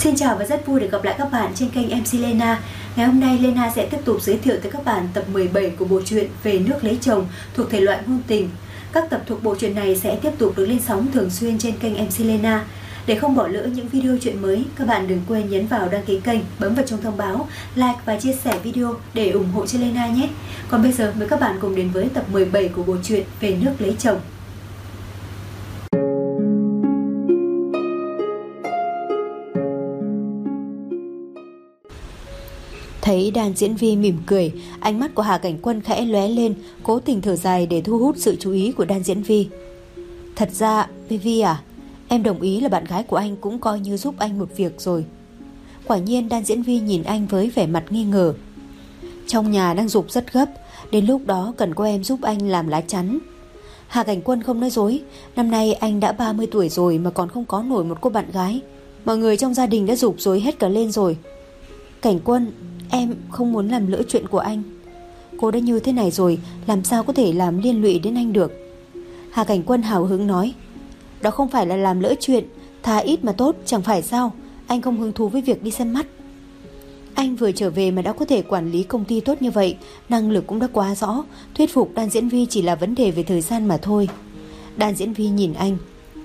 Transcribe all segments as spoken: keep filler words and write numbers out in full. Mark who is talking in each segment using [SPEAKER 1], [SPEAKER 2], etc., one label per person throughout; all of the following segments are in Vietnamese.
[SPEAKER 1] Xin chào và rất vui được gặp lại các bạn trên kênh em xê Lena. Ngày hôm nay Lena sẽ tiếp tục giới thiệu tới các bạn tập mười bảy của bộ truyện Về nước lấy chồng thuộc thể loại ngôn tình. Các tập thuộc bộ truyện này sẽ tiếp tục được lên sóng thường xuyên trên kênh em xê Lena. Để không bỏ lỡ những video truyện mới, các bạn đừng quên nhấn vào đăng ký kênh, bấm vào chuông thông báo, like và chia sẻ video để ủng hộ cho Lena nhé. Còn bây giờ mời các bạn cùng đến với tập mười bảy của bộ truyện Về nước lấy chồng. Thấy Đan Diễn Vi mỉm cười, ánh mắt của Hà Cảnh Quân khẽ lóe lên, cố tình thở dài để thu hút sự chú ý của Đan Diễn Vi. Thật ra, Vi Vi à, em đồng ý là bạn gái của anh cũng coi như giúp anh một việc rồi. Quả nhiên Đan Diễn Vi nhìn anh với vẻ mặt nghi ngờ. Trong nhà đang giục rất gấp, đến lúc đó cần có em giúp anh làm lá chắn. Hà Cảnh Quân không nói dối, năm nay anh đã ba mươi tuổi rồi mà còn không có nổi một cô bạn gái. Mọi người trong gia đình đã giục dối hết cả lên rồi. Cảnh Quân, em không muốn làm lỡ chuyện của anh. Cô đã như thế này rồi, làm sao có thể làm liên lụy đến anh được. Hà Cảnh Quân hào hứng nói, đó không phải là làm lỡ chuyện, thà ít mà tốt, chẳng phải sao. Anh không hứng thú với việc đi xem mắt. Anh vừa trở về mà đã có thể quản lý công ty tốt như vậy, năng lực cũng đã quá rõ. Thuyết phục Đan Diễn Vi chỉ là vấn đề về thời gian mà thôi. Đan Diễn Vi nhìn anh,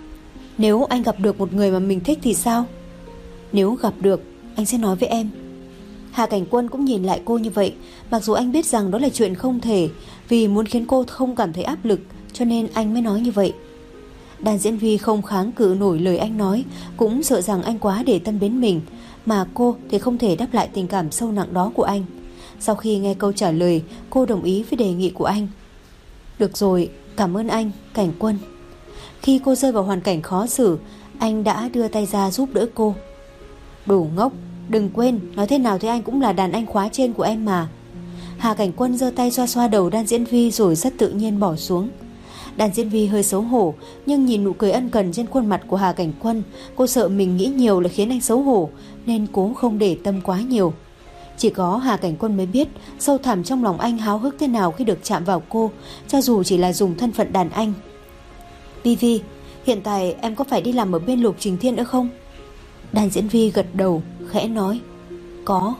[SPEAKER 1] nếu anh gặp được một người mà mình thích thì sao? Nếu gặp được, anh sẽ nói với em. Hà Cảnh Quân cũng nhìn lại cô như vậy, mặc dù anh biết rằng đó là chuyện không thể, vì muốn khiến cô không cảm thấy áp lực, cho nên anh mới nói như vậy. Đan Diễn Vi không kháng cự nổi lời anh nói, cũng sợ rằng anh quá để tâm đến mình, mà cô thì không thể đáp lại tình cảm sâu nặng đó của anh. Sau khi nghe câu trả lời, cô đồng ý với đề nghị của anh. Được rồi, cảm ơn anh, Cảnh Quân. Khi cô rơi vào hoàn cảnh khó xử, anh đã đưa tay ra giúp đỡ cô. Đồ ngốc, đừng quên, nói thế nào thì anh cũng là đàn anh khóa trên của em mà. Hà Cảnh Quân giơ tay xoa xoa đầu Đan Diễn Vi rồi rất tự nhiên bỏ xuống. Đan Diễn Vi hơi xấu hổ, nhưng nhìn nụ cười ân cần trên khuôn mặt của Hà Cảnh Quân, cô sợ mình nghĩ nhiều là khiến anh xấu hổ, nên cố không để tâm quá nhiều. Chỉ có Hà Cảnh Quân mới biết sâu thẳm trong lòng anh háo hức thế nào khi được chạm vào cô, cho dù chỉ là dùng thân phận đàn anh. Vi Vi, hiện tại em có phải đi làm ở bên Lục Trình Thiên nữa không? Đan Diễn Vi gật đầu, khẽ nói, có.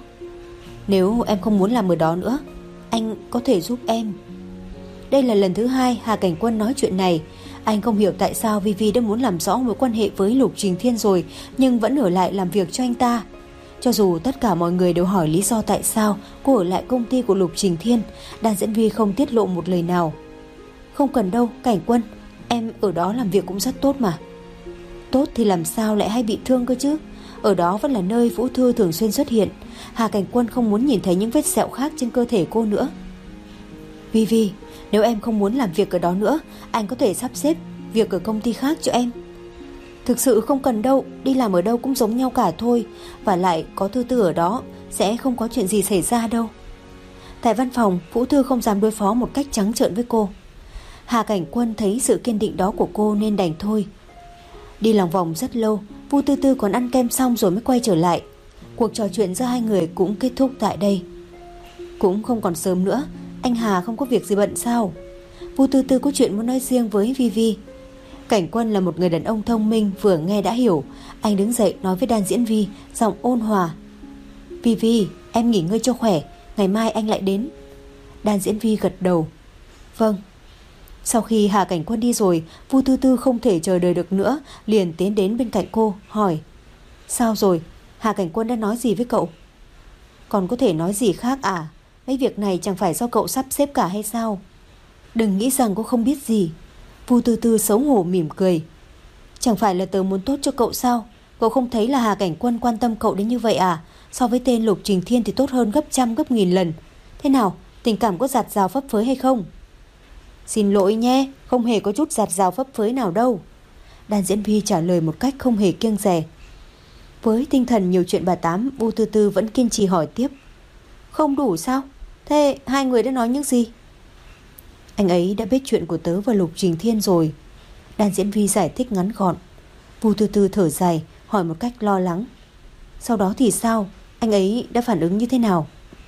[SPEAKER 1] Nếu em không muốn làm ở đó nữa, anh có thể giúp em. Đây là lần thứ hai Hà Cảnh Quân nói chuyện này. Anh không hiểu tại sao Vi Vi đã muốn làm rõ mối quan hệ với Lục Trình Thiên rồi, nhưng vẫn ở lại làm việc cho anh ta. Cho dù tất cả mọi người đều hỏi lý do tại sao cô ở lại công ty của Lục Trình Thiên, Đan Diễn Vi không tiết lộ một lời nào. Không cần đâu, Cảnh Quân, em ở đó làm việc cũng rất tốt mà. Tốt thì làm sao lại hay bị thương cơ chứ? Ở đó vẫn là nơi Vũ Thư thường xuyên xuất hiện. Hà Cảnh Quân không muốn nhìn thấy những vết sẹo khác trên cơ thể cô nữa. Vi Vi, nếu em không muốn làm việc ở đó nữa, anh có thể sắp xếp việc ở công ty khác cho em. Thực sự không cần đâu, đi làm ở đâu cũng giống nhau cả thôi. Và lại có Thư Tư ở đó, sẽ không có chuyện gì xảy ra đâu. Tại văn phòng, Vũ Thư không dám đối phó một cách trắng trợn với cô. Hà Cảnh Quân thấy sự kiên định đó của cô nên đành thôi. Đi lòng vòng rất lâu, Vu Tư Tư còn ăn kem xong rồi mới quay trở lại. Cuộc trò chuyện giữa hai người cũng kết thúc tại đây. Cũng không còn sớm nữa, anh Hà không có việc gì bận sao? Vu Tư Tư có chuyện muốn nói riêng với Vi Vi. Cảnh Quân là một người đàn ông thông minh, vừa nghe đã hiểu. Anh đứng dậy nói với Đan Diễn Vi, giọng ôn hòa, Vi Vi, em nghỉ ngơi cho khỏe, ngày mai anh lại đến. Đan Diễn Vi gật đầu, vâng. Sau khi Hà Cảnh Quân đi rồi, Vu Tư Tư không thể chờ đợi được nữa, liền tiến đến bên cạnh cô, hỏi, sao rồi, Hà Cảnh Quân đã nói gì với cậu? Còn có thể nói gì khác à? Mấy việc này chẳng phải do cậu sắp xếp cả hay sao? Đừng nghĩ rằng cô không biết gì. Vu Tư Tư xấu hổ mỉm cười. Chẳng phải là tớ muốn tốt cho cậu sao? Cậu không thấy là Hà Cảnh Quân quan tâm cậu đến như vậy à? So với tên Lục Trình Thiên thì tốt hơn gấp trăm gấp nghìn lần. Thế nào, tình cảm có giạt rào phấp phới hay không? Xin lỗi nhé, không hề có chút giạt rào phấp phới nào đâu. Đan Diễn Vi trả lời một cách không hề kiêng dè. Với tinh thần nhiều chuyện bà tám, Vu Tư Tư vẫn kiên trì hỏi tiếp. Không đủ sao? Thế hai người đã nói những gì? Anh ấy đã biết chuyện của tớ và Lục Trình Thiên rồi. Đan Diễn Vi giải thích ngắn gọn. Vu Tư Tư thở dài, hỏi một cách lo lắng. Sau đó thì sao? Anh ấy đã phản ứng như thế nào?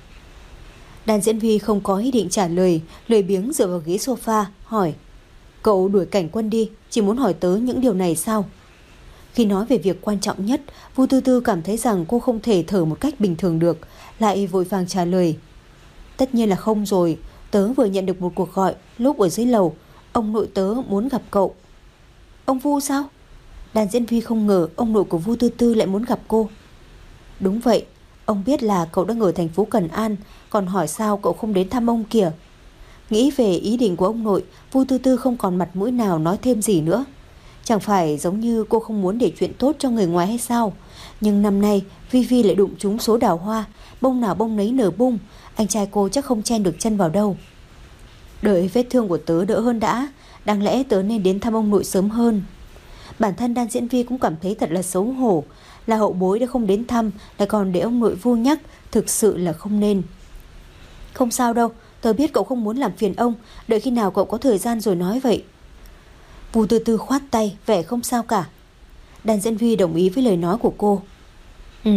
[SPEAKER 1] Đan Diễn Vi không có ý định trả lời, lười biếng dựa vào ghế sofa, hỏi, cậu đuổi Cảnh Quân đi, chỉ muốn hỏi tớ những điều này sao? Khi nói về việc quan trọng nhất, Vu Tư Tư cảm thấy rằng cô không thể thở một cách bình thường được, lại vội vàng trả lời. Tất nhiên là không rồi, tớ vừa nhận được một cuộc gọi lúc ở dưới lầu, ông nội tớ muốn gặp cậu. Ông Vu sao? Đàn diễn viên không ngờ ông nội của Vu Tư Tư lại muốn gặp cô. Đúng vậy, ông biết là cậu đang ở thành phố Cần An, còn hỏi sao cậu không đến thăm ông kìa. Nghĩ về ý định của ông nội, Vu Tư Tư không còn mặt mũi nào nói thêm gì nữa. Chẳng phải giống như cô không muốn để chuyện tốt cho người ngoài hay sao? Nhưng năm nay Vi Vi lại đụng trúng số đào hoa, bông nào bông nấy nở bung, anh trai cô chắc không chen được chân vào đâu. Đợi vết thương của tớ đỡ hơn đã, đáng lẽ tớ nên đến thăm ông nội sớm hơn. Bản thân Đan Diễn Vi cũng cảm thấy thật là xấu hổ, là hậu bối đã không đến thăm, lại còn để ông nội Vu nhắc, thực sự là không nên. Không sao đâu, tớ biết cậu không muốn làm phiền ông, đợi khi nào cậu có thời gian rồi nói vậy. Vu Tư Tư khoát tay, vẻ không sao cả. Đan Diễn Vi đồng ý với lời nói của cô. Ừ,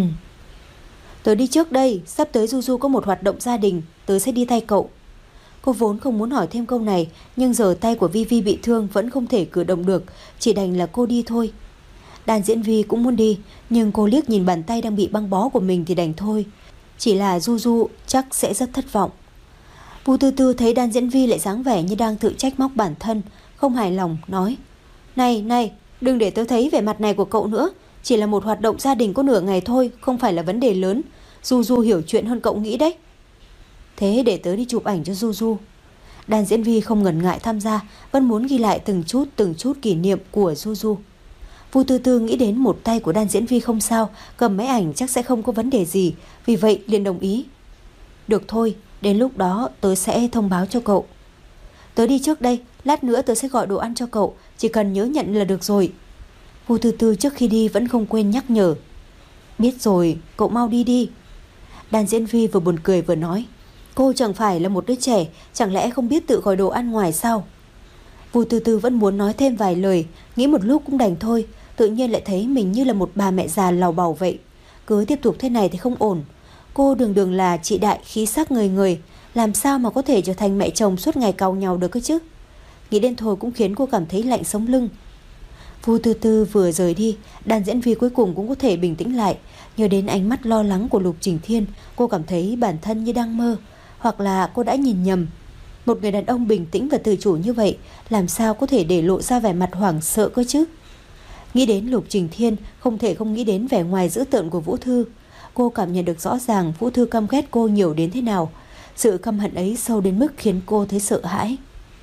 [SPEAKER 1] tớ đi trước đây, sắp tới Du Du có một hoạt động gia đình, tớ sẽ đi thay cậu. Cô vốn không muốn hỏi thêm câu này, nhưng giờ tay của Vi Vi bị thương vẫn không thể cử động được, chỉ đành là cô đi thôi. Đan Diễn Vi cũng muốn đi, nhưng cô liếc nhìn bàn tay đang bị băng bó của mình thì đành thôi. Chỉ là Du Du chắc sẽ rất thất vọng. Vu Tư Tư thấy Đan Diễn Vi lại dáng vẻ như đang tự trách móc bản thân, không hài lòng nói: Này này, đừng để tớ thấy vẻ mặt này của cậu nữa. Chỉ là một hoạt động gia đình có nửa ngày thôi, không phải là vấn đề lớn. Du Du hiểu chuyện hơn cậu nghĩ đấy. Thế để tớ đi chụp ảnh cho Du Du. Đan Diễn Vi không ngần ngại tham gia, vẫn muốn ghi lại từng chút từng chút kỷ niệm của Du Du. Vu Tư Tư nghĩ đến một tay của Đan Diễn Vi không sao, cầm máy ảnh chắc sẽ không có vấn đề gì, vì vậy liền đồng ý. Được thôi, đến lúc đó tớ sẽ thông báo cho cậu. Tớ đi trước đây, lát nữa tớ sẽ gọi đồ ăn cho cậu, chỉ cần nhớ nhận là được rồi. Vu Tư Tư trước khi đi vẫn không quên nhắc nhở. Biết rồi, cậu mau đi đi. Đan Diễn Vi vừa buồn cười vừa nói. Cô chẳng phải là một đứa trẻ, chẳng lẽ không biết tự gọi đồ ăn ngoài sao? Vu Tư Tư vẫn muốn nói thêm vài lời, nghĩ một lúc cũng đành thôi, tự nhiên lại thấy mình như là một bà mẹ già làu bầu vậy. Cứ tiếp tục thế này thì không ổn. Cô đường đường là chị đại khí sắc người người, làm sao mà có thể trở thành mẹ chồng suốt ngày càu nhau được cơ chứ? Nghĩ đến thôi cũng khiến cô cảm thấy lạnh sống lưng. Vu Tư Tư vừa rời đi, Đan Diễn Vi cuối cùng cũng có thể bình tĩnh lại. Nhớ đến ánh mắt lo lắng của Lục Trình Thiên, cô cảm thấy bản thân như đang mơ, hoặc là cô đã nhìn nhầm. Một người đàn ông bình tĩnh và tự chủ như vậy, làm sao có thể để lộ ra vẻ mặt hoảng sợ cơ chứ? Nghĩ đến Lục Trình Thiên, không thể không nghĩ đến vẻ ngoài dữ tợn của Vũ Thư. Cô cảm nhận được rõ ràng Vũ Thư căm ghét cô nhiều đến thế nào. Sự căm hận ấy sâu đến mức khiến cô thấy sợ hãi.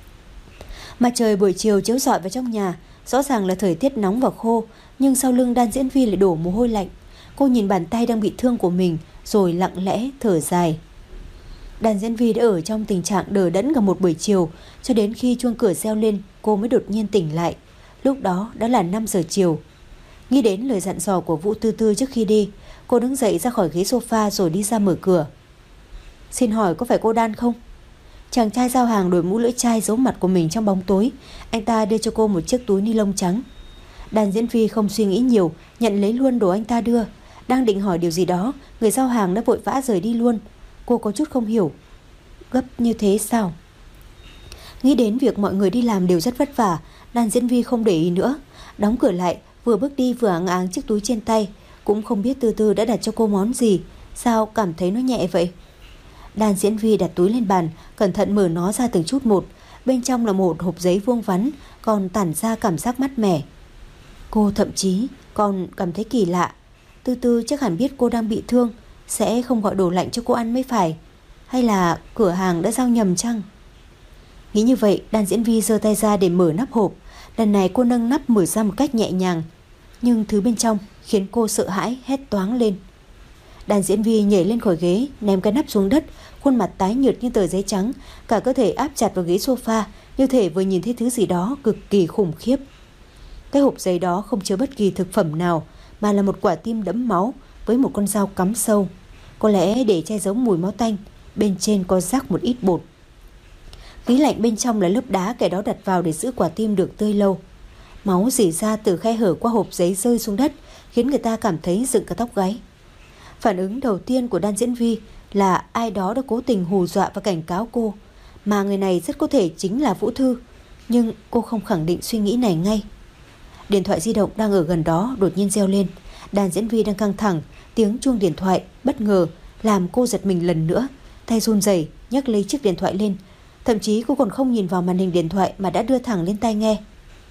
[SPEAKER 1] Mặt trời buổi chiều chiếu rọi vào trong nhà, rõ ràng là thời tiết nóng và khô, nhưng sau lưng Đan Diễn Vi lại đổ mồ hôi lạnh. Cô nhìn bàn tay đang bị thương của mình, rồi lặng lẽ thở dài. Đan Diễn Vi đã ở trong tình trạng đờ đẫn cả một buổi chiều, cho đến khi chuông cửa reo lên, cô mới đột nhiên tỉnh lại. Lúc đó đã là năm giờ chiều. Nghĩ đến lời dặn dò của Vũ Tư Tư trước khi đi, cô đứng dậy ra khỏi ghế sofa rồi đi ra mở cửa. Xin hỏi có phải cô Đan không? Chàng trai giao hàng đội mũ lưỡi chai giấu mặt của mình trong bóng tối. Anh ta đưa cho cô một chiếc túi ni lông trắng. Đan Diễn Vi không suy nghĩ nhiều, nhận lấy luôn đồ anh ta đưa. Đang định hỏi điều gì đó, người giao hàng đã vội vã rời đi luôn. Cô có chút không hiểu. Gấp như thế sao? Nghĩ đến việc mọi người đi làm đều rất vất vả, Đan Diễn Vi không để ý nữa. Đóng cửa lại, vừa bước đi vừa áng áng chiếc túi trên tay. Cũng không biết Tư Tư đã đặt cho cô món gì, sao cảm thấy nó nhẹ vậy? Đan Diễn Vi đặt túi lên bàn, cẩn thận mở nó ra từng chút một. Bên trong là một hộp giấy vuông vắn, còn tản ra cảm giác mát mẻ. Cô thậm chí còn cảm thấy kỳ lạ. Tư Tư chắc hẳn biết cô đang bị thương, sẽ không gọi đồ lạnh cho cô ăn mới phải. Hay là cửa hàng đã giao nhầm chăng? Nghĩ như vậy, Đan Diễn Vi giơ tay ra để mở nắp hộp. Lần này cô nâng nắp mở ra một cách nhẹ nhàng, nhưng thứ bên trong khiến cô sợ hãi hét toáng lên. Đan Diễn Vi nhảy lên khỏi ghế, ném cái nắp xuống đất, khuôn mặt tái nhợt như tờ giấy trắng, cả cơ thể áp chặt vào ghế sofa, như thể vừa nhìn thấy thứ gì đó cực kỳ khủng khiếp. Cái hộp giấy đó không chứa bất kỳ thực phẩm nào, mà là một quả tim đẫm máu với một con dao cắm sâu. Có lẽ để che giấu mùi máu tanh, bên trên có rắc một ít bột. Khí lạnh bên trong là lớp đá kẻ đó đặt vào để giữ quả tim được tươi lâu. Máu rỉ ra từ khe hở qua hộp giấy rơi xuống đất, khiến người ta cảm thấy dựng cả tóc gáy. Phản ứng đầu tiên của Đan Diễn Vi là ai đó đã cố tình hù dọa và cảnh cáo cô, mà người này rất có thể chính là Vũ Thư, nhưng cô không khẳng định suy nghĩ này ngay. Điện thoại di động đang ở gần đó đột nhiên reo lên. Đàn diễn viên đang căng thẳng, tiếng chuông điện thoại bất ngờ làm cô giật mình lần nữa, tay run rẩy nhấc lấy chiếc điện thoại lên. Thậm chí cô còn không nhìn vào màn hình điện thoại mà đã đưa thẳng lên tai nghe.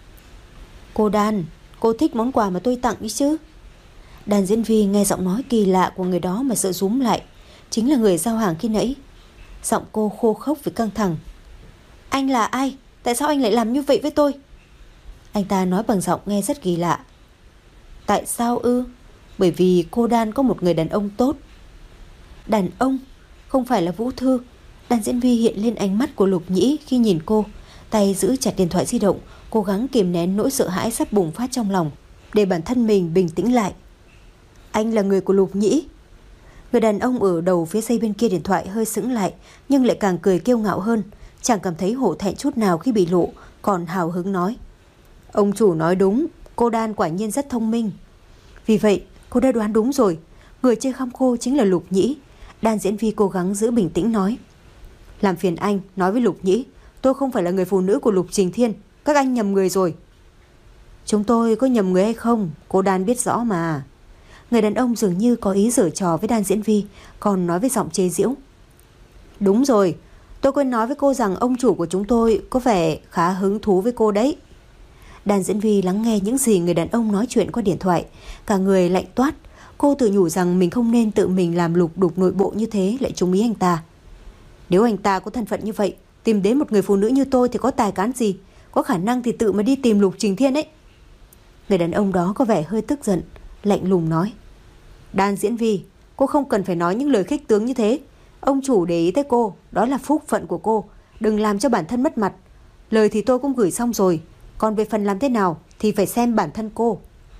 [SPEAKER 1] Cô Đan, cô thích món quà mà tôi tặng ý chứ? Đàn diễn viên nghe giọng nói kỳ lạ của người đó mà sợ rúm lại. Chính là người giao hàng khi nãy. Giọng cô khô khốc vì căng thẳng. Anh là ai? Tại sao anh lại làm như vậy với tôi? Anh ta nói bằng giọng nghe rất kỳ lạ. Tại sao ư? Bởi vì cô Đan có một người đàn ông tốt. Đàn ông? Không phải là Vũ Thư. Đàn diễn viên hiện lên ánh mắt của Lục Nhĩ khi nhìn cô. Tay giữ chặt điện thoại di động, cố gắng kìm nén nỗi sợ hãi sắp bùng phát trong lòng, để bản thân mình bình tĩnh lại. Anh là người của Lục Nhĩ? Người đàn ông ở đầu phía dây bên kia điện thoại hơi sững lại, nhưng lại càng cười kiêu ngạo hơn. Chẳng cảm thấy hổ thẹn chút nào khi bị lộ, còn hào hứng nói. Ông chủ nói đúng, cô Đan quả nhiên rất thông minh. Vì vậy cô đã đoán đúng rồi, người chơi khăm cô chính là Lục Nhĩ. Đan diễn viên cố gắng giữ bình tĩnh nói. Làm phiền anh nói với Lục Nhĩ, tôi không phải là người phụ nữ của Lục Trình Thiên. Các anh nhầm người rồi. Chúng tôi có nhầm người hay không, cô Đan biết rõ mà. Người đàn ông dường như có ý giở trò với Đan diễn viên, còn nói với giọng chế giễu. Đúng rồi, tôi quên nói với cô rằng ông chủ của chúng tôi có vẻ khá hứng thú với cô đấy. Đan diễn viên lắng nghe những gì người đàn ông nói chuyện qua điện thoại, cả người lạnh toát. Cô tự nhủ rằng mình không nên tự mình làm lục đục nội bộ như thế lại trúng ý anh ta. Nếu anh ta có thân phận như vậy, tìm đến một người phụ nữ như tôi thì có tài cán gì? Có khả năng thì tự mà đi tìm Lục Trình Thiên ấy. Người đàn ông đó có vẻ hơi tức giận, lạnh lùng nói. Đan diễn viên, cô không cần phải nói những lời khích tướng như thế. Ông chủ để ý tới cô, đó là phúc phận của cô. Đừng làm cho bản thân mất mặt. Lời thì tôi cũng gửi xong rồi, còn về phần làm thế nào thì phải xem bản thân cô.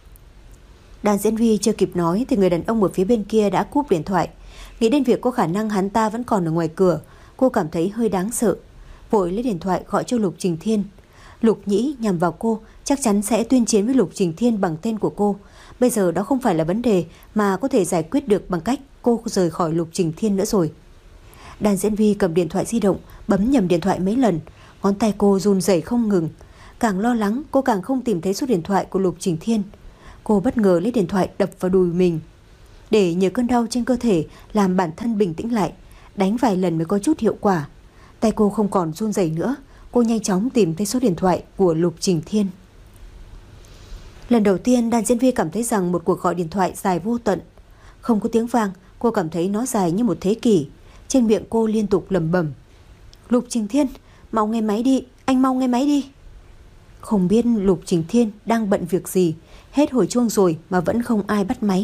[SPEAKER 1] Đan diễn viên chưa kịp nói thì người đàn ông ở phía bên kia đã cúp điện thoại. Nghĩ đến việc có khả năng hắn ta vẫn còn ở ngoài cửa, cô cảm thấy hơi đáng sợ. Vội lấy điện thoại gọi cho Lục Trình Thiên. Lục Nhĩ nhằm vào cô, chắc chắn sẽ tuyên chiến với Lục Trình Thiên bằng tên của cô. Bây giờ đó không phải là vấn đề mà có thể giải quyết được bằng cách cô rời khỏi Lục Trình Thiên nữa rồi. Đàn diễn viên cầm điện thoại di động, bấm nhầm điện thoại mấy lần, ngón tay cô run rẩy không ngừng. Càng lo lắng, cô càng không tìm thấy số điện thoại của Lục Trình Thiên. Cô bất ngờ lấy điện thoại đập vào đùi mình, để nhờ cơn đau trên cơ thể làm bản thân bình tĩnh lại. Đánh vài lần mới có chút hiệu quả. Tay cô không còn run rẩy nữa. Cô nhanh chóng tìm thấy số điện thoại của Lục Trình Thiên. Lần đầu tiên đàn diễn viên cảm thấy rằng một cuộc gọi điện thoại dài vô tận. Không có tiếng vang, cô cảm thấy nó dài như một thế kỷ. Trên miệng cô liên tục lẩm bẩm. Lục Trình Thiên, mau nghe máy đi, anh mau nghe máy đi. Không biết Lục Trình Thiên đang bận việc gì, hết hồi chuông rồi mà vẫn không ai bắt máy.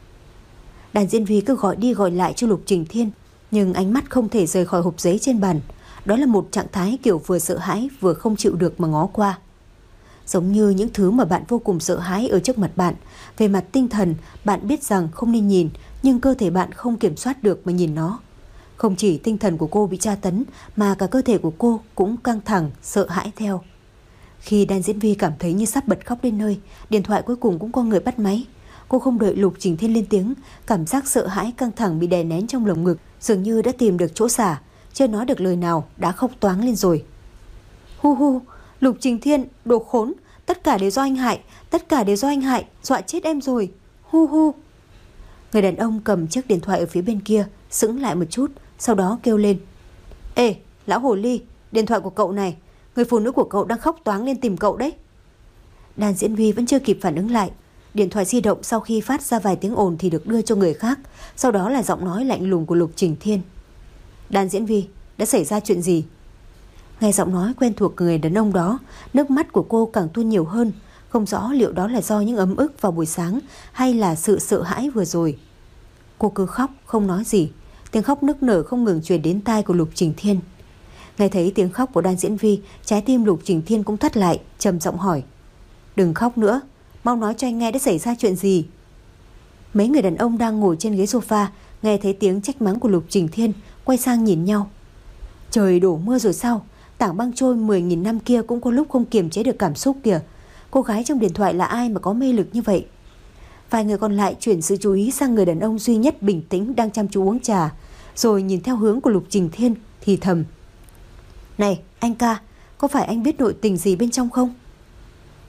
[SPEAKER 1] Đàn diễn viên cứ gọi đi gọi lại cho Lục Trình Thiên, nhưng ánh mắt không thể rời khỏi hộp giấy trên bàn. Đó là một trạng thái kiểu vừa sợ hãi vừa không chịu được mà ngó qua. Giống như những thứ mà bạn vô cùng sợ hãi ở trước mặt bạn. Về mặt tinh thần, bạn biết rằng không nên nhìn, nhưng cơ thể bạn không kiểm soát được mà nhìn nó. Không chỉ tinh thần của cô bị tra tấn, mà cả cơ thể của cô cũng căng thẳng, sợ hãi theo. Khi đàn diễn viên cảm thấy như sắp bật khóc đến nơi, điện thoại cuối cùng cũng có người bắt máy. Cô không đợi Lục Trình Thiên lên tiếng, cảm giác sợ hãi căng thẳng bị đè nén trong lồng ngực dường như đã tìm được chỗ xả. Chưa nói được lời nào đã khóc toáng lên rồi. Hu hu, Lục Trình Thiên, đồ khốn, tất cả đều do anh hại, tất cả đều do anh hại, dọa chết em rồi. Hu hu. Người đàn ông cầm chiếc điện thoại ở phía bên kia sững lại một chút, sau đó kêu lên. Ê, lão hồ ly, điện thoại của cậu này, người phụ nữ của cậu đang khóc toáng lên tìm cậu đấy. Đàn diễn viên vẫn chưa kịp phản ứng lại. Điện thoại di động sau khi phát ra vài tiếng ồn thì được đưa cho người khác. Sau đó là giọng nói lạnh lùng của Lục Trình Thiên. Đàn diễn viên, đã xảy ra chuyện gì? Nghe giọng nói quen thuộc của người đàn ông đó, nước mắt của cô càng tuôn nhiều hơn. Không rõ liệu đó là do những ấm ức vào buổi sáng hay là sự sợ hãi vừa rồi. Cô cứ khóc không nói gì. Tiếng khóc nức nở không ngừng truyền đến tai của Lục Trình Thiên. Nghe thấy tiếng khóc của đàn diễn viên, trái tim Lục Trình Thiên cũng thắt lại, trầm giọng hỏi. Đừng khóc nữa, mau nói cho anh nghe đã xảy ra chuyện gì. Mấy người đàn ông đang ngồi trên ghế sofa nghe thấy tiếng trách mắng của Lục Trình Thiên, quay sang nhìn nhau. Trời đổ mưa rồi sao? Tảng băng trôi mười nghìn năm kia cũng có lúc không kiềm chế được cảm xúc kìa. Cô gái trong điện thoại là ai mà có mê lực như vậy? Vài người còn lại chuyển sự chú ý sang người đàn ông duy nhất bình tĩnh đang chăm chú uống trà, rồi nhìn theo hướng của Lục Trình Thiên thì thầm. Này anh ca, có phải anh biết nội tình gì bên trong không?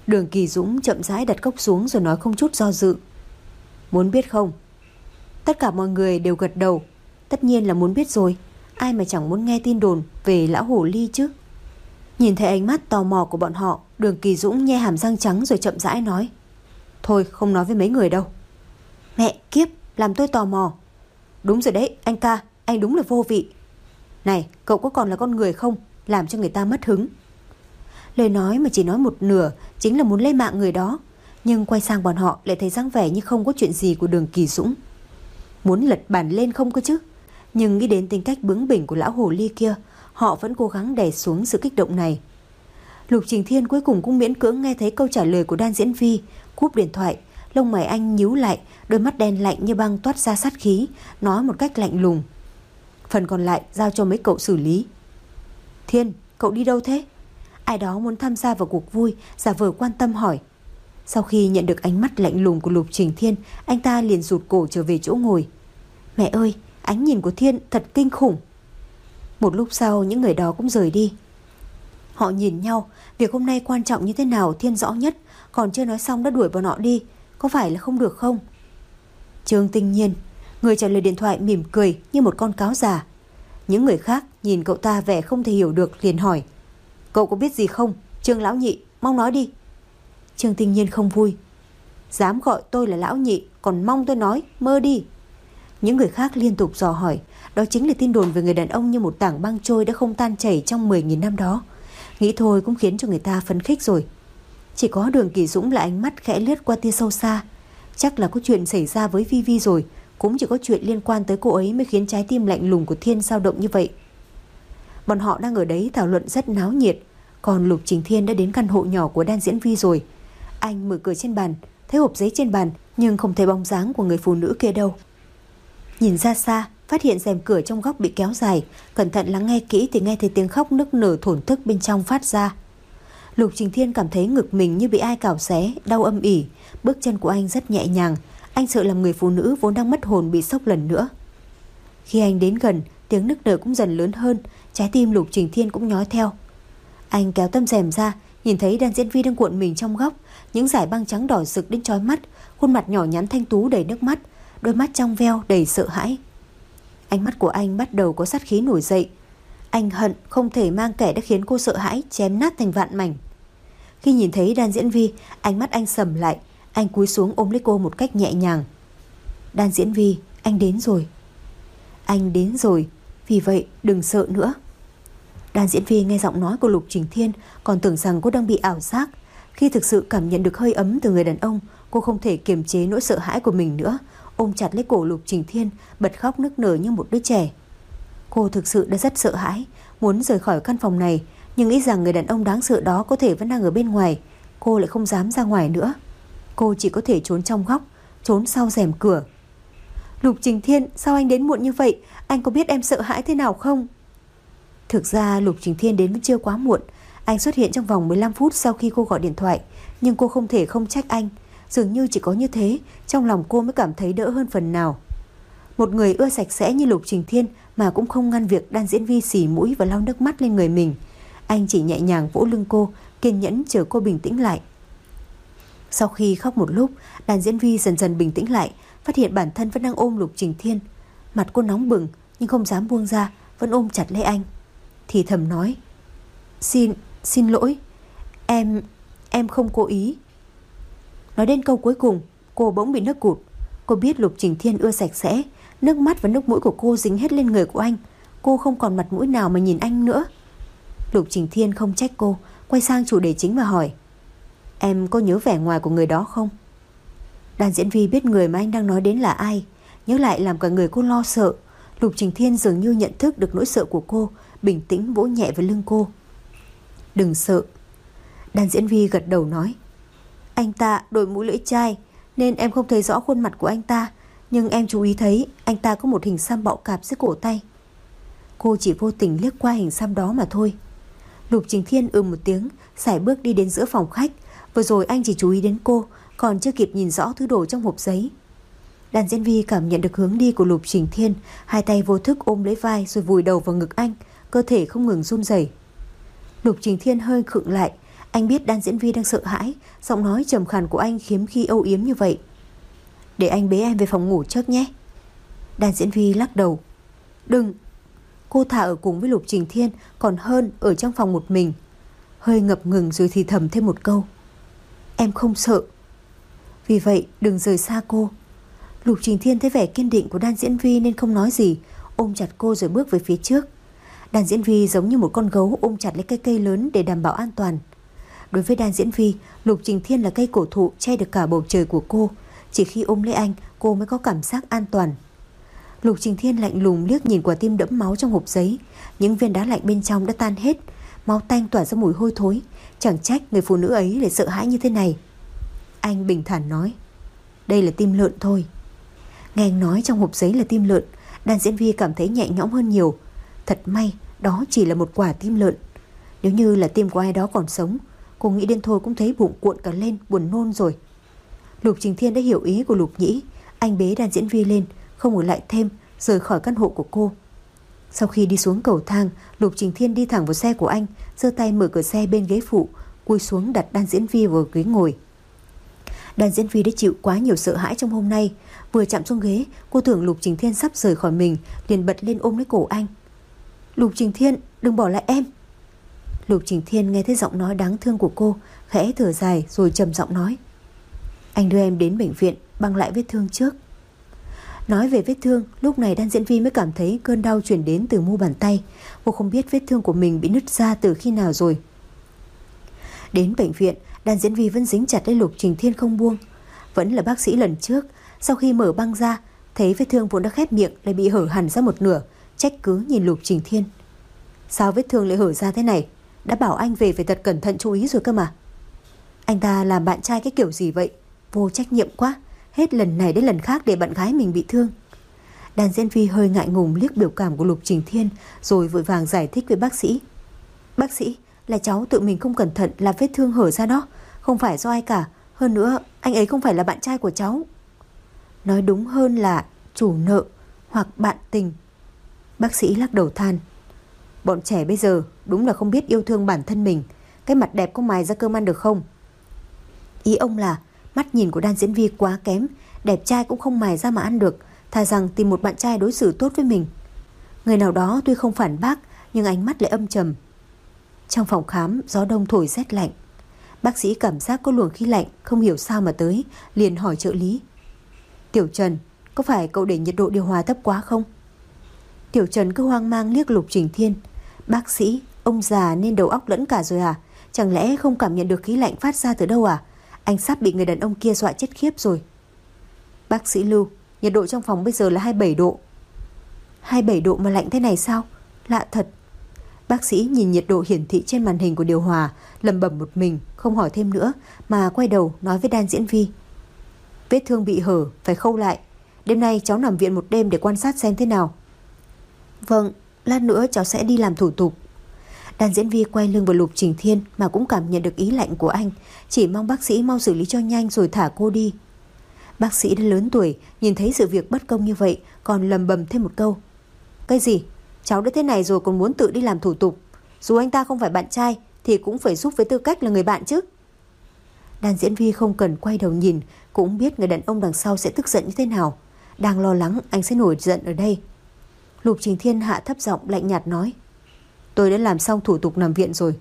[SPEAKER 1] Đường Kỳ Dũng chậm rãi đặt cốc xuống rồi nói không chút do dự. Muốn biết không? Tất cả mọi người đều gật đầu. Tất nhiên là muốn biết rồi. Ai mà chẳng muốn nghe tin đồn về lão hồ ly chứ. Nhìn thấy ánh mắt tò mò của bọn họ, Đường Kỳ Dũng nhe hàm răng trắng rồi chậm rãi nói. Thôi không nói với mấy người đâu. Mẹ kiếp, làm tôi tò mò. Đúng rồi đấy anh ca, anh đúng là vô vị. Này, cậu có còn là con người không? Làm cho người ta mất hứng. Lời nói mà chỉ nói một nửa chính là muốn lấy mạng người đó. Nhưng quay sang bọn họ lại thấy dáng vẻ như không có chuyện gì của Đường Kỳ Dũng. Muốn lật bàn lên không cơ chứ. Nhưng nghĩ đến tính cách bướng bỉnh của lão hồ ly kia, họ vẫn cố gắng đè xuống sự kích động này. Lục Trình Thiên cuối cùng cũng miễn cưỡng nghe thấy câu trả lời của Đan Diễn Vi, cúp điện thoại. Lông mày anh nhíu lại, đôi mắt đen lạnh như băng toát ra sát khí, nói một cách lạnh lùng. Phần còn lại giao cho mấy cậu xử lý. Thiên, cậu đi đâu thế? Ai đó muốn tham gia vào cuộc vui, giả vờ quan tâm hỏi. Sau khi nhận được ánh mắt lạnh lùng của Lục Trình Thiên, anh ta liền rụt cổ trở về chỗ ngồi. Mẹ ơi, ánh nhìn của Thiên thật kinh khủng. Một lúc sau những người đó cũng rời đi. Họ nhìn nhau, việc hôm nay quan trọng như thế nào Thiên rõ nhất, còn chưa nói xong đã đuổi bọn họ đi, có phải là không được không? Trương Tinh Nhiên, người trả lời điện thoại mỉm cười như một con cáo già. Những người khác nhìn cậu ta vẻ không thể hiểu được liền hỏi. Cậu có biết gì không? Trương lão nhị, mong nói đi. Trương Tinh Nhiên không vui. Dám gọi tôi là lão nhị, còn mong tôi nói, mơ đi. Những người khác liên tục dò hỏi. Đó chính là tin đồn về người đàn ông như một tảng băng trôi đã không tan chảy trong mười nghìn năm đó. Nghĩ thôi cũng khiến cho người ta phấn khích rồi. Chỉ có Đường Kỳ Dũng là ánh mắt khẽ lướt qua tia sâu xa. Chắc là có chuyện xảy ra với Vi Vi rồi. Cũng chỉ có chuyện liên quan tới cô ấy mới khiến trái tim lạnh lùng của Thiên dao động như vậy. Bọn họ đang ở đấy thảo luận rất náo nhiệt. Còn Lục Trình Thiên đã đến căn hộ nhỏ của Đan Diễn Vi rồi. Anh mở cửa trên bàn, thấy hộp giấy trên bàn, nhưng không thấy bóng dáng của người phụ nữ kia đâu. Nhìn ra xa, phát hiện rèm cửa trong góc bị kéo dài. Cẩn thận lắng nghe kỹ thì nghe thấy tiếng khóc nức nở thổn thức bên trong phát ra. Lục Trình Thiên cảm thấy ngực mình như bị ai cào xé, đau âm ỉ. Bước chân của anh rất nhẹ nhàng. Anh sợ làm người phụ nữ vốn đang mất hồn bị sốc lần nữa. Khi anh đến gần, tiếng nức nở cũng dần lớn hơn. Trái tim Lục Trình Thiên cũng nhói theo. Anh kéo tấm rèm ra, nhìn thấy Đan Diễn Vi đang cuộn mình trong góc, những dải băng trắng đỏ rực đến chói mắt, khuôn mặt nhỏ nhắn thanh tú đầy nước mắt, đôi mắt trong veo đầy sợ hãi. Ánh mắt của anh bắt đầu có sát khí nổi dậy. Anh hận không thể mang kẻ đã khiến cô sợ hãi chém nát thành vạn mảnh. Khi nhìn thấy Đan Diễn Vi, ánh mắt anh sầm lại. Anh cúi xuống ôm lấy cô một cách nhẹ nhàng. Đan Diễn Vi, anh đến rồi. Anh đến rồi, vì vậy đừng sợ nữa. Đan Diễn Vi nghe giọng nói của Lục Trình Thiên, còn tưởng rằng cô đang bị ảo giác. Khi thực sự cảm nhận được hơi ấm từ người đàn ông, cô không thể kiềm chế nỗi sợ hãi của mình nữa, ôm chặt lấy cổ Lục Trình Thiên, bật khóc nức nở như một đứa trẻ. Cô thực sự đã rất sợ hãi, muốn rời khỏi căn phòng này, nhưng nghĩ rằng người đàn ông đáng sợ đó có thể vẫn đang ở bên ngoài. Cô lại không dám ra ngoài nữa. Cô chỉ có thể trốn trong góc, trốn sau rèm cửa. Lục Trình Thiên, sao anh đến muộn như vậy? Anh có biết em sợ hãi thế nào không? Thực ra Lục Trình Thiên đến vẫn chưa quá muộn. Anh xuất hiện trong vòng mười lăm phút sau khi cô gọi điện thoại. Nhưng cô không thể không trách anh. Dường như chỉ có như thế, trong lòng cô mới cảm thấy đỡ hơn phần nào. Một người ưa sạch sẽ như Lục Trình Thiên mà cũng không ngăn việc Đan Diễn Vi xì mũi và lau nước mắt lên người mình. Anh chỉ nhẹ nhàng vỗ lưng cô, kiên nhẫn chờ cô bình tĩnh lại. Sau khi khóc một lúc, Đan Diễn Vi dần dần bình tĩnh lại, phát hiện bản thân vẫn đang ôm Lục Trình Thiên. Mặt cô nóng bừng nhưng không dám buông ra, vẫn ôm chặt lấy anh. Thì thầm nói: Xin, xin lỗi. Em, em không cố ý. Nói đến câu cuối cùng, cô bỗng bị nước cụt. Cô biết Lục Trình Thiên ưa sạch sẽ, nước mắt và nước mũi của cô dính hết lên người của anh. Cô không còn mặt mũi nào mà nhìn anh nữa. Lục Trình Thiên không trách cô, quay sang chủ đề chính và hỏi: Em có nhớ vẻ ngoài của người đó không? Đan Diễn Vi biết người mà anh đang nói đến là ai. Nhớ lại làm cả người cô lo sợ. Lục Trình Thiên dường như nhận thức được nỗi sợ của cô, bình tĩnh vỗ nhẹ vào lưng cô. Đừng sợ. Đan Diễn Vi gật đầu nói: Anh ta đội mũ lưỡi chai nên em không thấy rõ khuôn mặt của anh ta, nhưng em chú ý thấy anh ta có một hình xăm bọ cạp dưới cổ tay. Cô chỉ vô tình liếc qua hình xăm đó mà thôi. Lục Trình Thiên ừm một tiếng, sải bước đi đến giữa phòng khách. Vừa rồi anh chỉ chú ý đến cô, còn chưa kịp nhìn rõ thứ đồ trong hộp giấy. Đan Diễn Vi cảm nhận được hướng đi của Lục Trình Thiên, hai tay vô thức ôm lấy vai rồi vùi đầu vào ngực anh, cơ thể không ngừng run rẩy. Lục Trình Thiên hơi khựng lại, Anh biết Đan Diễn Vi đang sợ hãi, giọng nói trầm khàn của anh khiếm khi âu yếm như vậy. Để anh bế em về phòng ngủ trước nhé. Đan Diễn Vi lắc đầu. Đừng. Cô thà ở cùng với Lục Trình Thiên còn hơn ở trong phòng một mình. Hơi ngập ngừng rồi thì thầm thêm một câu. Em không sợ. Vì vậy đừng rời xa cô. Lục Trình Thiên thấy vẻ kiên định của Đan Diễn Vi nên không nói gì, ôm chặt cô rồi bước về phía trước. Đan Diễn Vi giống như một con gấu ôm chặt lấy cây cây lớn để đảm bảo an toàn. Đối với Đan Diễn Vi, Lục Trình Thiên là cây cổ thụ che được cả bầu trời của cô. Chỉ khi ôm lấy anh, cô mới có cảm giác an toàn. Lục Trình Thiên lạnh lùng liếc nhìn quả tim đẫm máu trong hộp giấy. Những viên đá lạnh bên trong đã tan hết, máu tanh tỏa ra mùi hôi thối. Chẳng trách người phụ nữ ấy lại sợ hãi như thế này. Anh bình thản nói. Đây là tim lợn thôi. Nghe anh nói trong hộp giấy là tim lợn, Đan Diễn Vi cảm thấy nhẹ nhõm hơn nhiều. Thật may đó chỉ là một quả tim lợn. Nếu như là tim của ai đó còn sống, cô nghĩ đến thôi cũng thấy bụng cuộn cả lên, buồn nôn rồi. Lục Trình Thiên đã hiểu ý của Lục Nhĩ. Anh bế Đan Diễn Vi lên, không ở lại thêm, rời khỏi căn hộ của cô. Sau khi đi xuống cầu thang, Lục Trình Thiên đi thẳng vào xe của anh, giơ tay mở cửa xe bên ghế phụ, cúi xuống đặt Đan Diễn Vi vào ghế ngồi. Đan Diễn Vi đã chịu quá nhiều sợ hãi trong hôm nay. Vừa chạm xuống ghế, cô tưởng Lục Trình Thiên sắp rời khỏi mình, liền bật lên ôm lấy cổ anh. Lục Trình Thiên, đừng bỏ lại em. Lục Trình Thiên nghe thấy giọng nói đáng thương của cô, khẽ thở dài rồi trầm giọng nói. Anh đưa em đến bệnh viện, băng lại vết thương trước. Nói về vết thương, lúc này Đan Diễn Vi mới cảm thấy cơn đau truyền đến từ mu bàn tay. Cô không biết vết thương của mình bị nứt ra từ khi nào rồi. Đến bệnh viện, Đan Diễn Vi vẫn dính chặt lấy Lục Trình Thiên không buông. Vẫn là bác sĩ lần trước, sau khi mở băng ra, thấy vết thương vốn đã khép miệng lại bị hở hẳn ra một nửa, trách cứ nhìn Lục Trình Thiên. Sao vết thương lại hở ra thế này? Đã bảo anh về phải thật cẩn thận chú ý rồi cơ mà. Anh ta làm bạn trai cái kiểu gì vậy? Vô trách nhiệm quá. Hết lần này đến lần khác để bạn gái mình bị thương. Đan Diễn Vi hơi ngại ngùng liếc biểu cảm của Lục Trình Thiên, rồi vội vàng giải thích với bác sĩ. Bác sĩ, là cháu tự mình không cẩn thận làm vết thương hở ra đó, không phải do ai cả. Hơn nữa anh ấy không phải là bạn trai của cháu. Nói đúng hơn là chủ nợ hoặc bạn tình. Bác sĩ lắc đầu than. Bọn trẻ bây giờ đúng là không biết yêu thương bản thân mình. Cái mặt đẹp có mài ra cơm ăn được không? Ý ông là mắt nhìn của Đan Diễn Vi quá kém, đẹp trai cũng không mài ra mà ăn được, thà rằng tìm một bạn trai đối xử tốt với mình. Người nào đó tuy không phản bác, nhưng ánh mắt lại âm trầm. Trong phòng khám, gió đông thổi rét lạnh. Bác sĩ cảm giác có luồng khí lạnh không hiểu sao mà tới, liền hỏi trợ lý. Tiểu Trần, có phải cậu để nhiệt độ điều hòa thấp quá không? Tiểu Trần cứ hoang mang liếc Lục Trình Thiên. Bác sĩ, ông già nên đầu óc lẫn cả rồi à? Chẳng lẽ không cảm nhận được khí lạnh phát ra từ đâu à? Anh sắp bị người đàn ông kia dọa chết khiếp rồi. Bác sĩ Lưu, nhiệt độ trong phòng bây giờ là hai mươi bảy độ. hai mươi bảy độ mà lạnh thế này sao? Lạ thật. Bác sĩ nhìn nhiệt độ hiển thị trên màn hình của điều hòa, lẩm bẩm một mình, không hỏi thêm nữa, mà quay đầu nói với Đan Diễn Vi. Vết thương bị hở, phải khâu lại. Đêm nay cháu nằm viện một đêm để quan sát xem thế nào. Vâng, lát nữa cháu sẽ đi làm thủ tục. Đan Diễn Vi quay lưng vào Lục Trình Thiên mà cũng cảm nhận được ý lạnh của anh, chỉ mong bác sĩ mau xử lý cho nhanh rồi thả cô đi. Bác sĩ đã lớn tuổi, nhìn thấy sự việc bất công như vậy, còn lầm bầm thêm một câu. Cái gì? Cháu đã thế này rồi còn muốn tự đi làm thủ tục. Dù anh ta không phải bạn trai thì cũng phải giúp với tư cách là người bạn chứ. Đan Diễn Vi không cần quay đầu nhìn, cũng biết người đàn ông đằng sau sẽ tức giận như thế nào. Đang lo lắng anh sẽ nổi giận ở đây. Lục Trình Thiên hạ thấp giọng lạnh nhạt nói. Tôi đã làm xong thủ tục nằm viện rồi.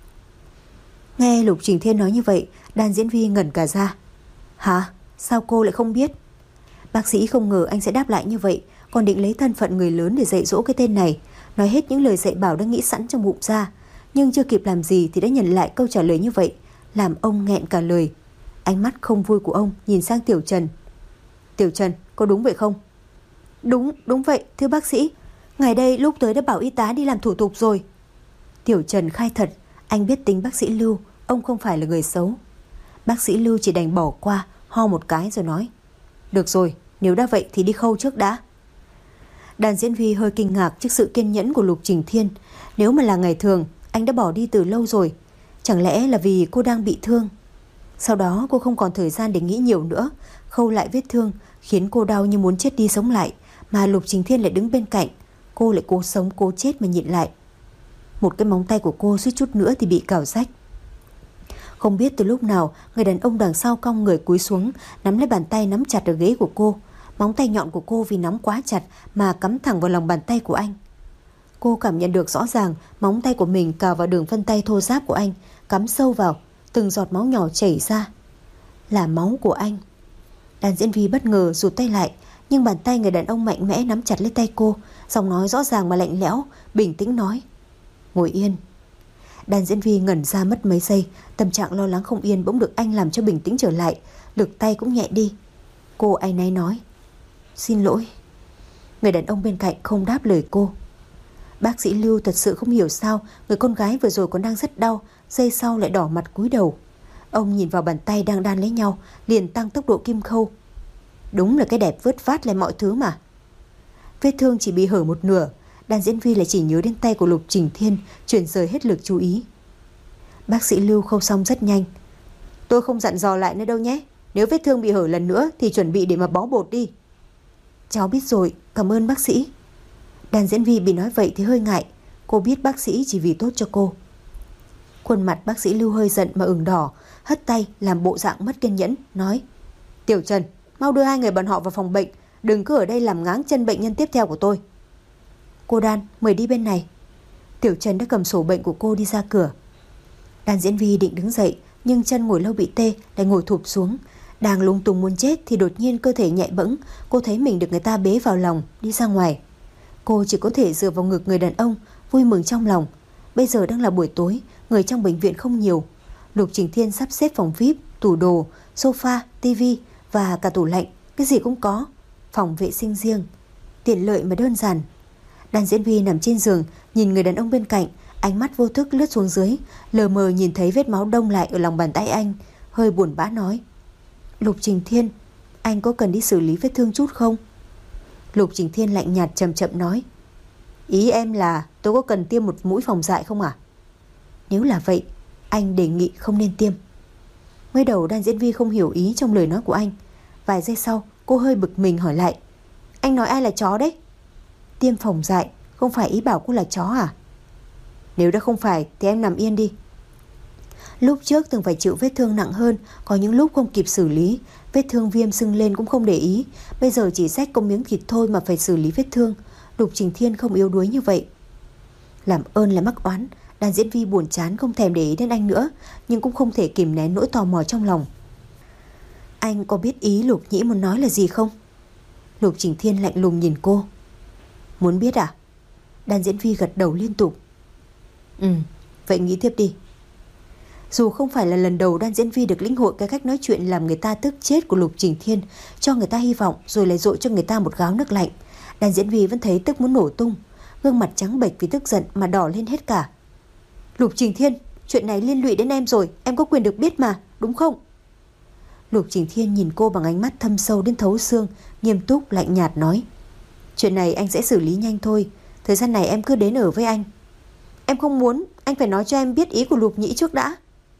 [SPEAKER 1] Nghe Lục Trình Thiên nói như vậy, Đan Diễn Vi ngẩn cả ra. Hả? Sao cô lại không biết? Bác sĩ không ngờ anh sẽ đáp lại như vậy, còn định lấy thân phận người lớn để dạy dỗ cái tên này, nói hết những lời dạy bảo đã nghĩ sẵn trong bụng ra, nhưng chưa kịp làm gì thì đã nhận lại câu trả lời như vậy, làm ông nghẹn cả lời. Ánh mắt không vui của ông nhìn sang Tiểu Trần. Tiểu Trần, có đúng vậy không? Đúng, đúng vậy, thưa bác sĩ. Ngày đây lúc tới đã bảo y tá đi làm thủ tục rồi. Tiểu Trần khai thật, anh biết tính bác sĩ Lưu, ông không phải là người xấu. Bác sĩ Lưu chỉ đành bỏ qua, ho một cái rồi nói. Được rồi, nếu đã vậy thì đi khâu trước đã. Đan Diễn Vi hơi kinh ngạc trước sự kiên nhẫn của Lục Trình Thiên. Nếu mà là ngày thường, anh đã bỏ đi từ lâu rồi. Chẳng lẽ là vì cô đang bị thương? Sau đó cô không còn thời gian để nghĩ nhiều nữa, khâu lại vết thương khiến cô đau như muốn chết đi sống lại, mà Lục Trình Thiên lại đứng bên cạnh. Cô lại cố sống cố chết mà nhịn lại. Một cái móng tay của cô suýt chút nữa thì bị cào rách. Không biết từ lúc nào, người đàn ông đằng sau cong người cúi xuống, nắm lấy bàn tay nắm chặt ở ghế của cô. Móng tay nhọn của cô vì nắm quá chặt mà cắm thẳng vào lòng bàn tay của anh. Cô cảm nhận được rõ ràng móng tay của mình cào vào đường vân tay thô ráp của anh, cắm sâu vào, từng giọt máu nhỏ chảy ra. Là máu của anh. Đàn diễn viên bất ngờ rụt tay lại, nhưng bàn tay người đàn ông mạnh mẽ nắm chặt lấy tay cô, giọng nói rõ ràng mà lạnh lẽo, bình tĩnh nói: "Ngồi yên." Đàn diễn viên ngẩn ra mất mấy giây, tâm trạng lo lắng không yên bỗng được anh làm cho bình tĩnh trở lại, lực tay cũng nhẹ đi. Cô áy náy nói: "Xin lỗi." Người đàn ông bên cạnh không đáp lời cô. Bác sĩ Lưu thật sự không hiểu sao người con gái vừa rồi còn đang rất đau, giây sau lại đỏ mặt cúi đầu. Ông nhìn vào bàn tay đang đan lấy nhau, liền tăng tốc độ kim khâu. Đúng là cái đẹp vớt vát lại mọi thứ mà. Vết thương chỉ bị hở một nửa, đàn diễn viên lại chỉ nhớ đến tay của Lục Trình Thiên, chuyển rời hết lực chú ý. Bác sĩ Lưu khâu xong rất nhanh. "Tôi không dặn dò lại nữa đâu nhé. Nếu vết thương bị hở lần nữa thì chuẩn bị để mà bó bột đi." "Cháu biết rồi, cảm ơn bác sĩ." Đàn diễn viên bị nói vậy thì hơi ngại. Cô biết bác sĩ chỉ vì tốt cho cô. Khuôn mặt bác sĩ Lưu hơi giận mà ửng đỏ, hất tay làm bộ dạng mất kiên nhẫn, nói: "Tiểu Trần, mau đưa hai người bọn họ vào phòng bệnh, đừng cứ ở đây làm ngáng chân bệnh nhân tiếp theo của tôi." "Cô Đan, mời đi bên này." Tiểu Trần đã cầm sổ bệnh của cô đi ra cửa. Đàn diễn viên định đứng dậy, nhưng chân ngồi lâu bị tê, lại ngồi thụp xuống. Đang lung tung muốn chết thì đột nhiên cơ thể nhẹ bẫng, cô thấy mình được người ta bế vào lòng, đi ra ngoài. Cô chỉ có thể dựa vào ngực người đàn ông, vui mừng trong lòng. Bây giờ đang là buổi tối, người trong bệnh viện không nhiều. Lục Trình Thiên sắp xếp phòng vi ai pi, tủ đồ, sofa, tivi và cả tủ lạnh, cái gì cũng có. Phòng vệ sinh riêng, tiện lợi mà đơn giản. Đàn diễn viên nằm trên giường, nhìn người đàn ông bên cạnh, ánh mắt vô thức lướt xuống dưới, lờ mờ nhìn thấy vết máu đông lại ở lòng bàn tay anh, hơi buồn bã nói: "Lục Trình Thiên, anh có cần đi xử lý vết thương chút không?" Lục Trình Thiên lạnh nhạt chậm chậm nói: "Ý em là tôi có cần tiêm một mũi phòng dại không à?" "Nếu là vậy, anh đề nghị không nên tiêm." Mới đầu đàn diễn viên không hiểu ý trong lời nói của anh. Vài giây sau cô hơi bực mình hỏi lại: "Anh nói ai là chó đấy?" "Tiêm phòng dại không phải ý bảo cô là chó à?" "Nếu đã không phải thì em nằm yên đi." Lúc trước từng phải chịu vết thương nặng hơn, có những lúc không kịp xử lý, vết thương viêm sưng lên cũng không để ý. Bây giờ chỉ xách có miếng thịt thôi mà phải xử lý vết thương. Lục Trình Thiên không yếu đuối như vậy. Làm ơn là mắc oán. Đàn diễn viên buồn chán không thèm để ý đến anh nữa, nhưng cũng không thể kìm nén nỗi tò mò trong lòng. "Anh có biết ý Lục Nhĩ muốn nói là gì không?" Lục Trình Thiên lạnh lùng nhìn cô. "Muốn biết à?" Đàn diễn viên gật đầu liên tục. "Ừ, vậy nghĩ tiếp đi." Dù không phải là lần đầu đàn diễn viên được lĩnh hội cái cách nói chuyện làm người ta tức chết của Lục Trình Thiên, cho người ta hy vọng rồi lại dội cho người ta một gáo nước lạnh, đàn diễn viên vẫn thấy tức muốn nổ tung, gương mặt trắng bệch vì tức giận mà đỏ lên hết cả. "Lục Trình Thiên, chuyện này liên lụy đến em rồi, em có quyền được biết mà, đúng không?" Lục Trình Thiên nhìn cô bằng ánh mắt thâm sâu đến thấu xương, nghiêm túc lạnh nhạt nói: "Chuyện này anh sẽ xử lý nhanh thôi, thời gian này em cứ đến ở với anh." "Em không muốn, anh phải nói cho em biết ý của Lục Nhĩ trước đã."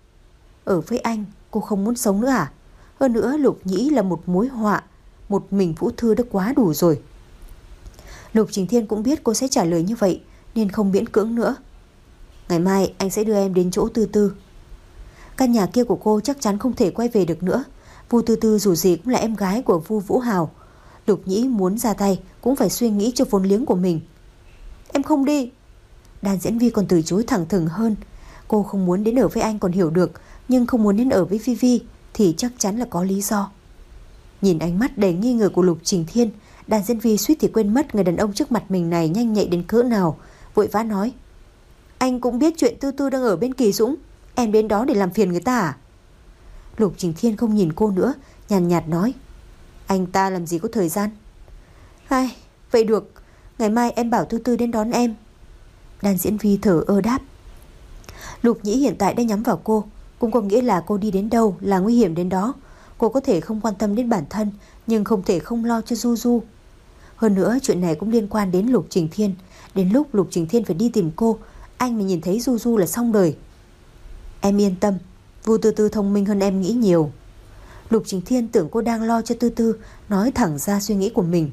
[SPEAKER 1] "Ở với anh, cô không muốn sống nữa à? Hơn nữa Lục Nhĩ là một mối họa, một mình Vũ Thư đã quá đủ rồi." Lục Trình Thiên cũng biết cô sẽ trả lời như vậy, nên không miễn cưỡng nữa. "Ngày mai anh sẽ đưa em đến chỗ Tư Tư." Căn nhà kia của cô chắc chắn không thể quay về được nữa. Vu Tư Tư dù gì cũng là em gái của Vu Vũ Hào. Lục Nhĩ muốn ra tay cũng phải suy nghĩ cho vốn liếng của mình. "Em không đi." Đàn diễn viên còn từ chối thẳng thừng hơn. Cô không muốn đến ở với anh còn hiểu được, nhưng không muốn đến ở với Vi Vi thì chắc chắn là có lý do. Nhìn ánh mắt đầy nghi ngờ của Lục Trình Thiên, đàn diễn viên suýt thì quên mất người đàn ông trước mặt mình này nhanh nhạy đến cỡ nào, vội vã nói: "Anh cũng biết chuyện Tư Tư đang ở bên Kỳ Dũng, em đến đó để làm phiền người ta à?" Lục Trình Thiên không nhìn cô nữa, nhàn nhạt nói: "Anh ta làm gì có thời gian." "Ai, vậy được, ngày mai em bảo Tư Tư đến đón em." Đàn diễn viên thở ơ đáp. Lục Nhĩ hiện tại đã nhắm vào cô, cũng có nghĩa là cô đi đến đâu là nguy hiểm đến đó. Cô có thể không quan tâm đến bản thân, nhưng không thể không lo cho Du Du. Hơn nữa chuyện này cũng liên quan đến Lục Trình Thiên. Đến lúc Lục Trình Thiên phải đi tìm cô, anh mà nhìn thấy Du Du là xong đời. "Em yên tâm, Vu Tư Tư thông minh hơn em nghĩ nhiều." Lục Trình Thiên tưởng cô đang lo cho Tư Tư, nói thẳng ra suy nghĩ của mình.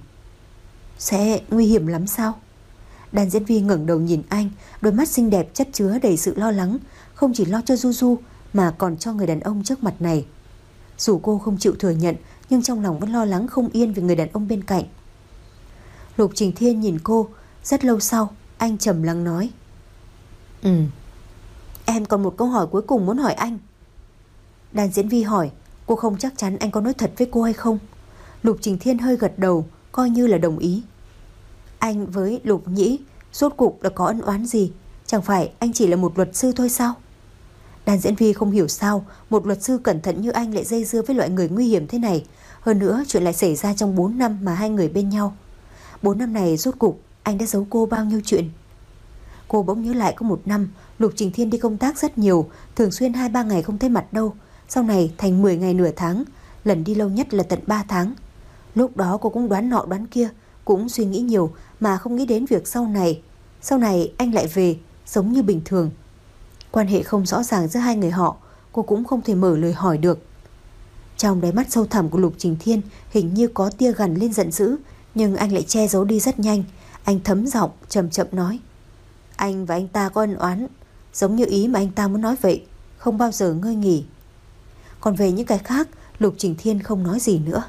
[SPEAKER 1] "Sẽ nguy hiểm lắm sao?" Đàn diễn viên ngẩng đầu nhìn anh, đôi mắt xinh đẹp chất chứa đầy sự lo lắng, không chỉ lo cho Du Du mà còn cho người đàn ông trước mặt này. Dù cô không chịu thừa nhận, nhưng trong lòng vẫn lo lắng không yên vì người đàn ông bên cạnh. Lục Trình Thiên nhìn cô. Rất lâu sau anh trầm lắng nói: Ừ, em còn một câu hỏi cuối cùng muốn hỏi anh. Đàn diễn Vi hỏi. Cô không chắc chắn anh có nói thật với cô hay không. Lục Trình Thiên hơi gật đầu, coi như là đồng ý. Anh với Lục Nhĩ rốt cuộc là có ân oán gì? Chẳng phải anh chỉ là một luật sư thôi sao? Đàn diễn Vi không hiểu sao một luật sư cẩn thận như anh lại dây dưa với loại người nguy hiểm thế này. Hơn nữa chuyện lại xảy ra trong bốn năm mà hai người bên nhau. Bốn năm này rốt cuộc anh đã giấu cô bao nhiêu chuyện. Cô bỗng nhớ lại có một năm Lục Trình Thiên đi công tác rất nhiều, thường xuyên hai ba ngày không thấy mặt đâu. Sau này thành mười ngày nửa tháng, lần đi lâu nhất là tận ba tháng. Lúc đó cô cũng đoán nọ đoán kia, cũng suy nghĩ nhiều mà không nghĩ đến việc sau này. Sau này anh lại về giống như bình thường. Quan hệ không rõ ràng giữa hai người họ, cô cũng không thể mở lời hỏi được. Trong đáy mắt sâu thẳm của Lục Trình Thiên hình như có tia gằn lên giận dữ, nhưng anh lại che giấu đi rất nhanh. Anh thấm giọng chậm chậm nói: Anh và anh ta có ân oán, giống như ý mà anh ta muốn nói vậy, không bao giờ ngơi nghỉ. Còn về những cái khác, Lục Trình Thiên không nói gì nữa.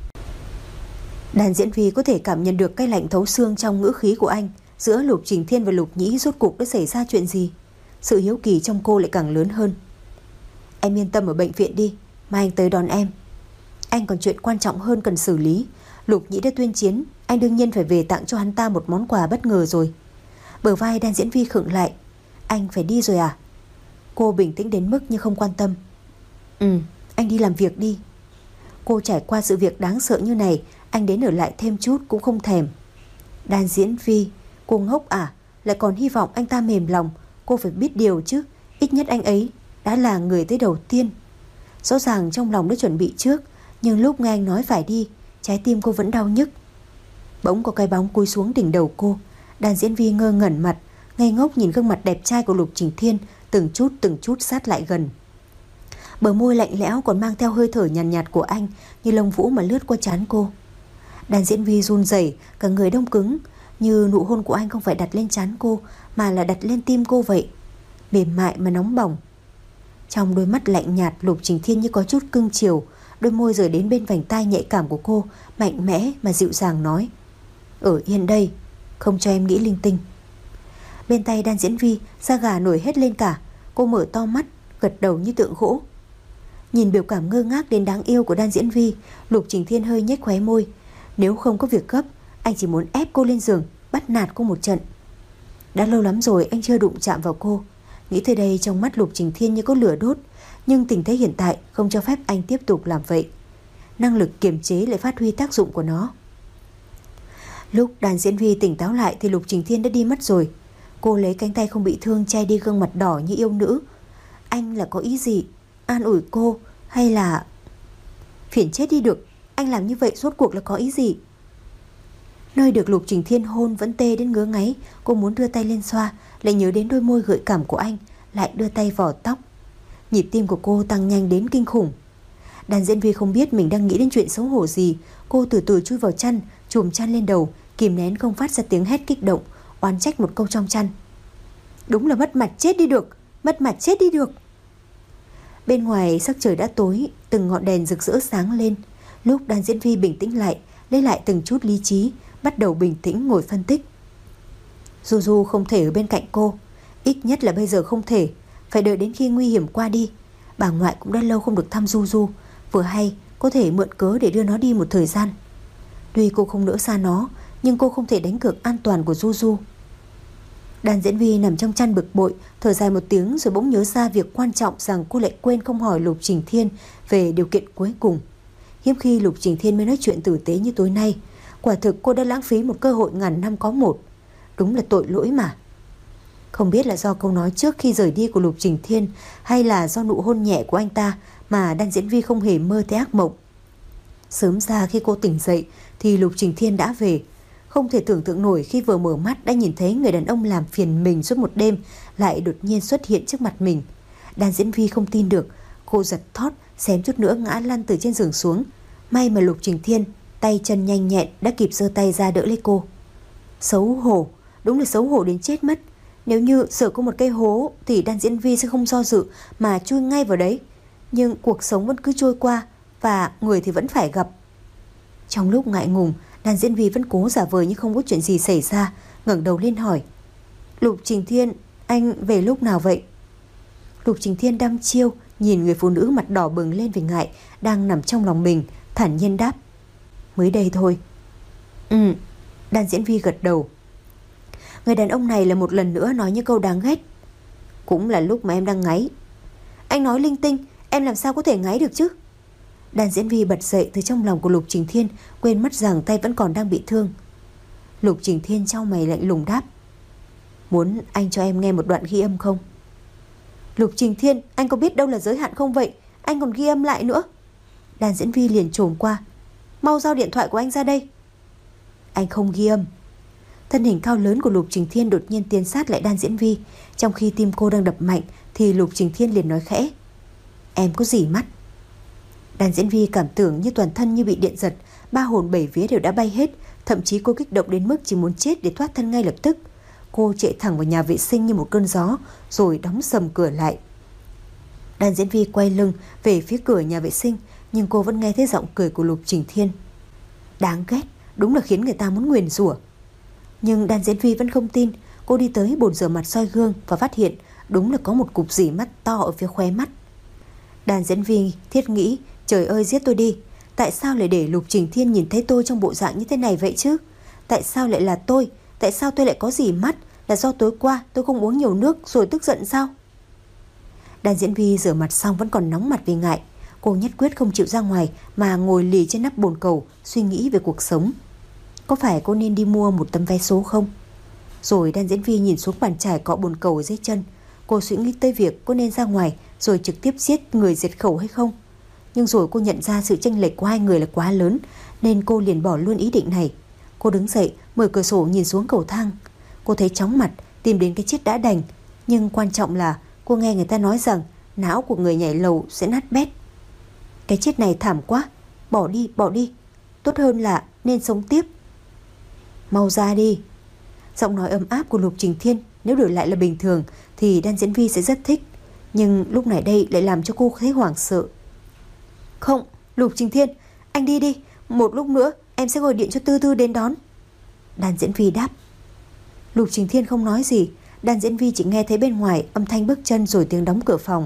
[SPEAKER 1] Đàn diễn Vi có thể cảm nhận được cái lạnh thấu xương trong ngữ khí của anh. Giữa Lục Trình Thiên và Lục Nhĩ rốt cuộc đã xảy ra chuyện gì? Sự hiếu kỳ trong cô lại càng lớn hơn. Em yên tâm ở bệnh viện đi, mai anh tới đón em. Anh còn chuyện quan trọng hơn cần xử lý. Lục Nhĩ đã tuyên chiến, anh đương nhiên phải về tặng cho hắn ta một món quà bất ngờ rồi. Bờ vai Đan Diễn Vi khựng lại. Anh phải đi rồi à? Cô bình tĩnh đến mức như không quan tâm. Ừ, anh đi làm việc đi. Cô trải qua sự việc đáng sợ như này, anh đến ở lại thêm chút cũng không thèm. Đan Diễn Vi, cô ngốc à? Lại còn hy vọng anh ta mềm lòng. Cô phải biết điều chứ. Ít nhất anh ấy đã là người tới đầu tiên. Rõ ràng trong lòng đã chuẩn bị trước, nhưng lúc nghe anh nói phải đi, trái tim cô vẫn đau nhức. Bỗng có cái bóng cúi xuống đỉnh đầu cô. Đàn Diễn Vi ngơ ngẩn mặt, ngây ngốc nhìn gương mặt đẹp trai của Lục Trình Thiên, từng chút từng chút sát lại gần. Bờ môi lạnh lẽo còn mang theo hơi thở nhàn nhạt, nhạt của anh, như lông vũ mà lướt qua trán cô. Đàn Diễn Vi run rẩy, cả người đông cứng, như nụ hôn của anh không phải đặt lên trán cô, mà là đặt lên tim cô vậy, mềm mại mà nóng bỏng. Trong đôi mắt lạnh nhạt, Lục Trình Thiên như có chút cưng chiều, đôi môi rời đến bên vành tai nhạy cảm của cô, mạnh mẽ mà dịu dàng nói: Ở yên đây, không cho em nghĩ linh tinh. Bên tay Đan Diễn Vi, da gà nổi hết lên cả. Cô mở to mắt, gật đầu như tượng gỗ. Nhìn biểu cảm ngơ ngác đến đáng yêu của Đan Diễn Vi, Lục Trình Thiên hơi nhếch khóe môi. Nếu không có việc gấp, anh chỉ muốn ép cô lên giường, bắt nạt cô một trận. Đã lâu lắm rồi anh chưa đụng chạm vào cô. Nghĩ tới đây, trong mắt Lục Trình Thiên như có lửa đốt. Nhưng tình thế hiện tại không cho phép anh tiếp tục làm vậy. Năng lực kiềm chế lại phát huy tác dụng của nó. Lúc Đàn Diễn Vi tỉnh táo lại thì Lục Trình Thiên đã đi mất rồi. Cô lấy cánh tay không bị thương che đi gương mặt đỏ như yêu nữ. Anh là có ý gì? An ủi cô hay là... Phiền chết đi được. Anh làm như vậy rốt cuộc là có ý gì? Nơi được Lục Trình Thiên hôn vẫn tê đến ngứa ngáy. Cô muốn đưa tay lên xoa, lại nhớ đến đôi môi gợi cảm của anh, lại đưa tay vò tóc. Nhịp tim của cô tăng nhanh đến kinh khủng. Đàn Diễn Vi không biết mình đang nghĩ đến chuyện xấu hổ gì. Cô từ từ chui vào chăn, chùm chăn lên đầu, kìm nén không phát ra tiếng hét kích động, oán trách một câu trong chăn: Đúng là mất mặt chết đi được, mất mặt chết đi được. Bên ngoài sắc trời đã tối, từng ngọn đèn rực rỡ sáng lên. Lúc Đàn Diễn Vi bình tĩnh lại, lấy lại từng chút lý trí, bắt đầu bình tĩnh ngồi phân tích. Du Du không thể ở bên cạnh cô, ít nhất là bây giờ không thể, phải đợi đến khi nguy hiểm qua đi. Bà ngoại cũng đã lâu không được thăm Du Du, vừa hay có thể mượn cớ để đưa nó đi một thời gian. Tuy cô không nỡ xa nó, nhưng cô không thể đánh cược an toàn của Du Du. Đàn Diễn Vi nằm trong chăn bực bội, thở dài một tiếng rồi bỗng nhớ ra việc quan trọng rằng cô lại quên không hỏi Lục Trình Thiên về điều kiện cuối cùng. Hiếm khi Lục Trình Thiên mới nói chuyện tử tế như tối nay. Quả thực cô đã lãng phí một cơ hội ngàn năm có một. Đúng là tội lỗi mà. Không biết là do câu nói trước khi rời đi của Lục Trình Thiên, hay là do nụ hôn nhẹ của anh ta mà Đan Diễn Vi không hề mơ thấy ác mộng. Sớm ra khi cô tỉnh dậy thì Lục Trình Thiên đã về. Không thể tưởng tượng nổi khi vừa mở mắt đã nhìn thấy người đàn ông làm phiền mình suốt một đêm lại đột nhiên xuất hiện trước mặt mình. Đan Diễn Vi không tin được. Cô giật thót, xém chút nữa ngã lăn từ trên giường xuống. May mà Lục Trình Thiên tay chân nhanh nhẹn đã kịp giơ tay ra đỡ lấy cô. Xấu hổ, đúng là xấu hổ đến chết mất. Nếu như sở có một cây hố thì đàn diễn viên sẽ không do dự mà chui ngay vào đấy. Nhưng cuộc sống vẫn cứ trôi qua và người thì vẫn phải gặp. Trong lúc ngại ngùng, đàn diễn viên vẫn cố giả vờ như không có chuyện gì xảy ra, ngẩng đầu lên hỏi: Lục Trình Thiên, anh về lúc nào vậy? Lục Trình Thiên đăm chiêu nhìn người phụ nữ mặt đỏ bừng lên vì ngại đang nằm trong lòng mình, thản nhiên đáp: Mới đây thôi. Ừ, đàn diễn viên gật đầu. Người đàn ông này là một lần nữa nói những câu đáng ghét. Cũng là lúc mà em đang ngáy. Anh nói linh tinh, em làm sao có thể ngáy được chứ? Đàn diễn viên bật dậy từ trong lòng của Lục Trình Thiên, quên mất rằng tay vẫn còn đang bị thương. Lục Trình Thiên chau mày lạnh lùng đáp: Muốn anh cho em nghe một đoạn ghi âm không? Lục Trình Thiên, anh có biết đâu là giới hạn không vậy? Anh còn ghi âm lại nữa. Đàn diễn viên liền trồm qua: Mau giao điện thoại của anh ra đây. Anh không ghi âm. Thân hình cao lớn của Lục Trình Thiên đột nhiên tiến sát lại đàn diễn viên. Trong khi tim cô đang đập mạnh thì Lục Trình Thiên liền nói khẽ: Em có gì mắt? Đàn diễn viên cảm tưởng như toàn thân như bị điện giật, ba hồn bảy vía đều đã bay hết. Thậm chí cô kích động đến mức chỉ muốn chết để thoát thân ngay lập tức. Cô chạy thẳng vào nhà vệ sinh như một cơn gió, rồi đóng sầm cửa lại. Đàn diễn viên quay lưng về phía cửa nhà vệ sinh, nhưng cô vẫn nghe thấy giọng cười của Lục Trình Thiên. Đáng ghét, đúng là khiến người ta muốn nguyền rủa. Nhưng đàn diễn viên vẫn không tin. Cô đi tới bồn rửa mặt soi gương và phát hiện đúng là có một cục dỉ mắt to ở phía khóe mắt. Đàn diễn viên thiết nghĩ: Trời ơi, giết tôi đi. Tại sao lại để Lục Trình Thiên nhìn thấy tôi trong bộ dạng như thế này vậy chứ? Tại sao lại là tôi? Tại sao tôi lại có dỉ mắt? Là do tối qua tôi không uống nhiều nước rồi tức giận sao? Đàn diễn viên rửa mặt xong vẫn còn nóng mặt vì ngại. Cô nhất quyết không chịu ra ngoài mà ngồi lì trên nắp bồn cầu, suy nghĩ về cuộc sống. Có phải cô nên đi mua một tấm vé số không? Rồi đàn diễn viên nhìn xuống bàn chải cọ bồn cầu ở dưới chân. Cô suy nghĩ tới việc cô nên ra ngoài rồi trực tiếp giết người diệt khẩu hay không. Nhưng rồi cô nhận ra sự chênh lệch của hai người là quá lớn, nên cô liền bỏ luôn ý định này. Cô đứng dậy, mở cửa sổ nhìn xuống cầu thang. Cô thấy chóng mặt, tìm đến cái chết đã đành. Nhưng quan trọng là cô nghe người ta nói rằng não của người nhảy lầu sẽ nát bét. Cái chết này thảm quá. Bỏ đi, bỏ đi. Tốt hơn là nên sống tiếp. Mau ra đi. Giọng nói ấm áp của Lục Trình Thiên nếu đổi lại là bình thường thì đàn diễn viên sẽ rất thích. Nhưng lúc này đây lại làm cho cô thấy hoảng sợ. Không, Lục Trình Thiên, anh đi đi. Một lúc nữa em sẽ gọi điện cho Tư Tư đến đón. Đàn diễn viên đáp. Lục Trình Thiên không nói gì. Đàn diễn viên chỉ nghe thấy bên ngoài âm thanh bước chân rồi tiếng đóng cửa phòng.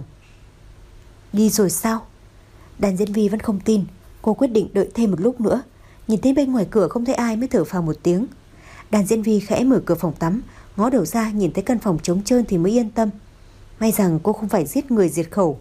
[SPEAKER 1] Đi rồi sao? Đàn diễn viên vẫn không tin. Cô quyết định đợi thêm một lúc nữa. Nhìn thấy bên ngoài cửa không thấy ai mới thở phào một tiếng. Đàn diễn viên khẽ mở cửa phòng tắm, ngó đầu ra nhìn thấy căn phòng trống trơn thì mới yên tâm. May rằng cô không phải giết người diệt khẩu.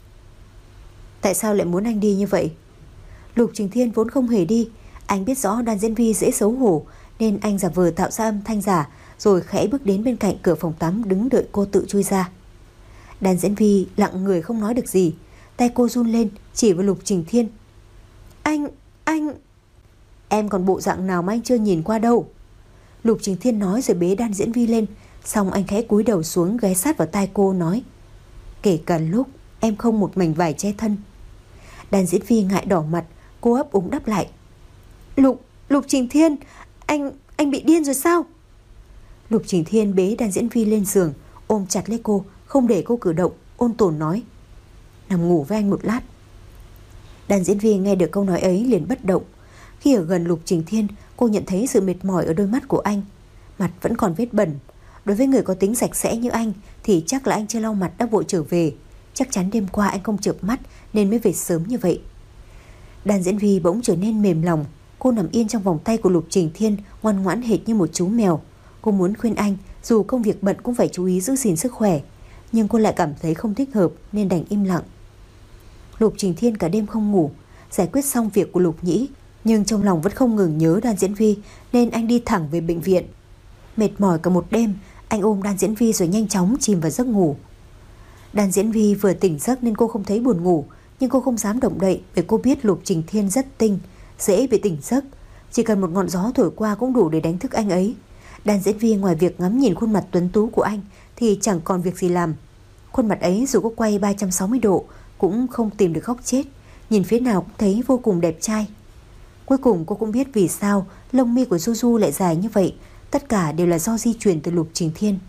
[SPEAKER 1] Tại sao lại muốn anh đi như vậy? Lục Trình Thiên vốn không hề đi. Anh biết rõ đàn diễn viên dễ xấu hổ, nên anh giả vờ tạo ra âm thanh giả, rồi khẽ bước đến bên cạnh cửa phòng tắm đứng đợi cô tự chui ra. Đàn diễn viên lặng người không nói được gì. Tay cô run lên chỉ vào Lục Trình Thiên. Anh, anh... Em còn bộ dạng nào mà anh chưa nhìn qua đâu. Lục Trình Thiên nói rồi bế đàn diễn viên lên. Xong anh khẽ cúi đầu xuống ghé sát vào tai cô nói: Kể cả lúc em không một mảnh vải che thân. Đàn diễn viên ngại đỏ mặt. Cô ấp úng đáp lại: Lục, Lục Trình Thiên, Anh, anh bị điên rồi sao? Lục Trình Thiên bế đàn diễn viên lên giường, ôm chặt lấy cô, không để cô cử động, ôn tồn nói: Nằm ngủ với anh một lát. Đàn diễn viên nghe được câu nói ấy liền bất động. Khi ở gần Lục Trình Thiên, cô nhận thấy sự mệt mỏi ở đôi mắt của anh. Mặt vẫn còn vết bẩn. Đối với người có tính sạch sẽ như anh thì chắc là anh chưa lau mặt đã vội trở về. Chắc chắn đêm qua anh không chợp mắt nên mới về sớm như vậy. Đàn diễn viên bỗng trở nên mềm lòng. Cô nằm yên trong vòng tay của Lục Trình Thiên, ngoan ngoãn hệt như một chú mèo. Cô muốn khuyên anh dù công việc bận cũng phải chú ý giữ gìn sức khỏe, nhưng cô lại cảm thấy không thích hợp nên đành im lặng. Lục Trình Thiên cả đêm không ngủ. Giải quyết xong việc của Lục Nhĩ, nhưng trong lòng vẫn không ngừng nhớ đàn diễn viên, nên anh đi thẳng về bệnh viện. Mệt mỏi cả một đêm, anh ôm đàn diễn viên rồi nhanh chóng chìm vào giấc ngủ. Đàn diễn viên vừa tỉnh giấc nên cô không thấy buồn ngủ, nhưng cô không dám động đậy vì cô biết Lục Trình Thiên rất tinh, dễ bị tỉnh giấc. Chỉ cần một ngọn gió thổi qua cũng đủ để đánh thức anh ấy. Đàn diễn viên ngoài việc ngắm nhìn khuôn mặt tuấn tú của anh thì chẳng còn việc gì làm. Khuôn mặt ấy dù có quay ba trăm sáu mươi độ cũng không tìm được góc chết, nhìn phía nào cũng thấy vô cùng đẹp trai. Cuối cùng cô cũng biết vì sao lông mi của Du Du lại dài như vậy. Tất cả đều là do di truyền từ Lục Trình Thiên.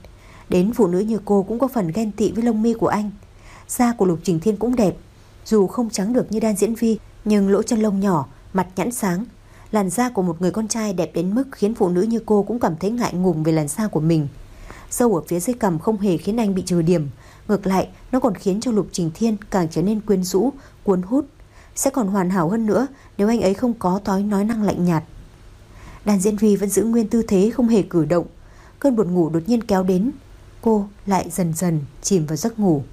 [SPEAKER 1] Đến phụ nữ như cô cũng có phần ghen tị với lông mi của anh. Da của Lục Trình Thiên cũng đẹp, dù không trắng được như Đan Diễn Vi, nhưng lỗ chân lông nhỏ, mặt nhẵn sáng. Làn da của một người con trai đẹp đến mức khiến phụ nữ như cô cũng cảm thấy ngại ngùng về làn da của mình. Râu ở phía dưới cằm không hề khiến anh bị trừ điểm, ngược lại nó còn khiến cho Lục Trình Thiên càng trở nên quyến rũ, cuốn hút. Sẽ còn hoàn hảo hơn nữa nếu anh ấy không có thói nói năng lạnh nhạt. Đan Diễn Vi vẫn giữ nguyên tư thế không hề cử động. Cơn buồn ngủ đột nhiên kéo đến, cô lại dần dần chìm vào giấc ngủ.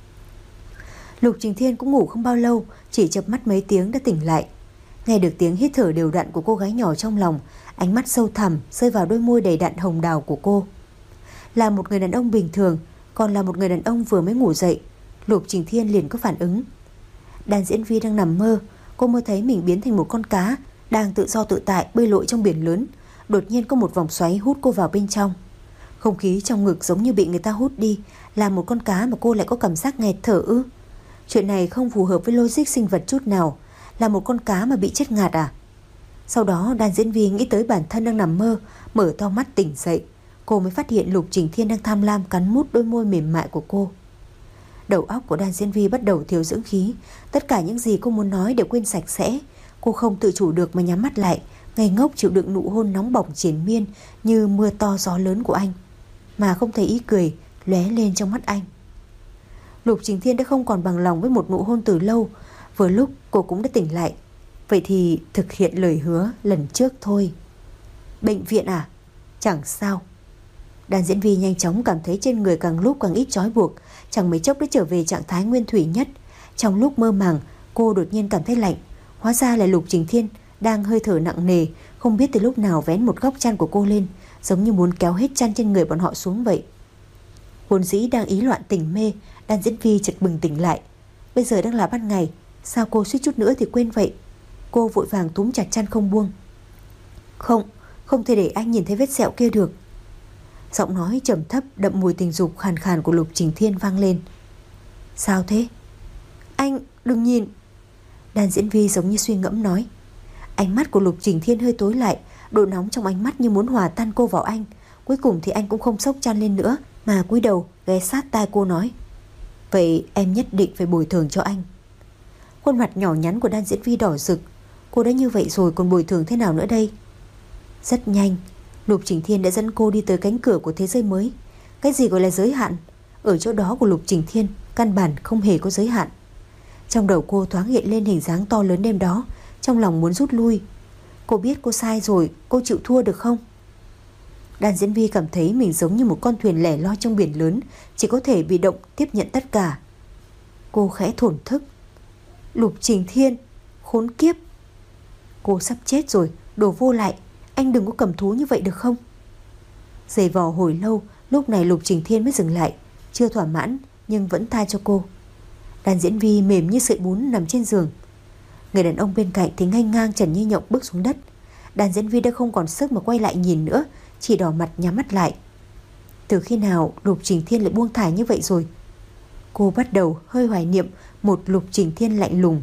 [SPEAKER 1] Lục Trình Thiên cũng ngủ không bao lâu, chỉ chợp mắt mấy tiếng đã tỉnh lại. Nghe được tiếng hít thở đều đặn của cô gái nhỏ trong lòng, ánh mắt sâu thẳm rơi vào đôi môi đầy đặn hồng đào của cô. Là một người đàn ông bình thường, còn là một người đàn ông vừa mới ngủ dậy, Lục Trình Thiên liền có phản ứng. Đan Diễn Vi đang nằm mơ, cô mơ thấy mình biến thành một con cá đang tự do tự tại bơi lội trong biển lớn. Đột nhiên có một vòng xoáy hút cô vào bên trong. Không khí trong ngực giống như bị người ta hút đi, làm một con cá mà cô lại có cảm giác nghẹt thở ư? Chuyện này không phù hợp với logic sinh vật chút nào. Là một con cá mà bị chết ngạt à? Sau đó Đan Diễn Vi nghĩ tới bản thân đang nằm mơ, mở to mắt tỉnh dậy. Cô mới phát hiện Lục Trình Thiên đang tham lam cắn mút đôi môi mềm mại của cô. Đầu óc của Đan Diễn Vi bắt đầu thiếu dưỡng khí. Tất cả những gì cô muốn nói đều quên sạch sẽ. Cô không tự chủ được mà nhắm mắt lại, ngây ngốc chịu đựng nụ hôn nóng bỏng triền miên như mưa to gió lớn của anh, mà không thấy ý cười lóe lên trong mắt anh. Lục Trình Thiên đã không còn bằng lòng với một nụ hôn từ lâu. Vừa lúc cô cũng đã tỉnh lại. Vậy thì thực hiện lời hứa lần trước thôi. Bệnh viện à? Chẳng sao. Đan Diễn Vi nhanh chóng cảm thấy trên người càng lúc càng ít trói buộc, chẳng mấy chốc đã trở về trạng thái nguyên thủy nhất. Trong lúc mơ màng, cô đột nhiên cảm thấy lạnh. Hóa ra là Lục Trình Thiên đang hơi thở nặng nề, không biết từ lúc nào vén một góc chăn của cô lên, giống như muốn kéo hết chăn trên người bọn họ xuống vậy. Vốn dĩ đang ý loạn tỉnh mê, Đan Diễn Vi chợt bừng tỉnh lại. Bây giờ đang là ban ngày, sao cô suýt chút nữa thì quên vậy? Cô vội vàng túm chặt chăn không buông. Không, không thể để anh nhìn thấy vết sẹo kia được. Giọng nói trầm thấp đậm mùi tình dục khàn khàn của Lục Trình Thiên vang lên. Sao thế? Anh đừng nhìn. Đan Diễn Vi giống như suy ngẫm nói. Ánh mắt của Lục Trình Thiên hơi tối lại, độ nóng trong ánh mắt như muốn hòa tan cô vào anh. Cuối cùng thì anh cũng không xốc chăn lên nữa, mà cúi đầu ghé sát tai cô nói. Vậy em nhất định phải bồi thường cho anh. Khuôn mặt nhỏ nhắn của Đan Diễn Vi đỏ rực. Cô đã như vậy rồi còn bồi thường thế nào nữa đây? Rất nhanh, Lục Trình Thiên đã dẫn cô đi tới cánh cửa của thế giới mới. Cái gì gọi là giới hạn? Ở chỗ đó của Lục Trình Thiên căn bản không hề có giới hạn. Trong đầu cô thoáng hiện lên hình dáng to lớn đêm đó, trong lòng muốn rút lui. Cô biết cô sai rồi, cô chịu thua được không? Đan Diễn Vi cảm thấy mình giống như một con thuyền lẻ loi trong biển lớn, chỉ có thể bị động tiếp nhận tất cả. Cô khẽ thổn thức. Lục Trình Thiên, khốn kiếp. Cô sắp chết rồi, đồ vô lại. Anh đừng có cầm thú như vậy được không? Giày vò hồi lâu, lúc này Lục Trình Thiên mới dừng lại. Chưa thỏa mãn nhưng vẫn tha cho cô. Đan Diễn Vi mềm như sợi bún nằm trên giường. Người đàn ông bên cạnh thì nghênh ngang trần như nhộng bước xuống đất. Đan Diễn Vi đã không còn sức mà quay lại nhìn nữa, chỉ đỏ mặt nhắm mắt lại. Từ khi nào Lục Trình Thiên lại buông thả như vậy rồi? Cô bắt đầu hơi hoài niệm một Lục Trình Thiên lạnh lùng.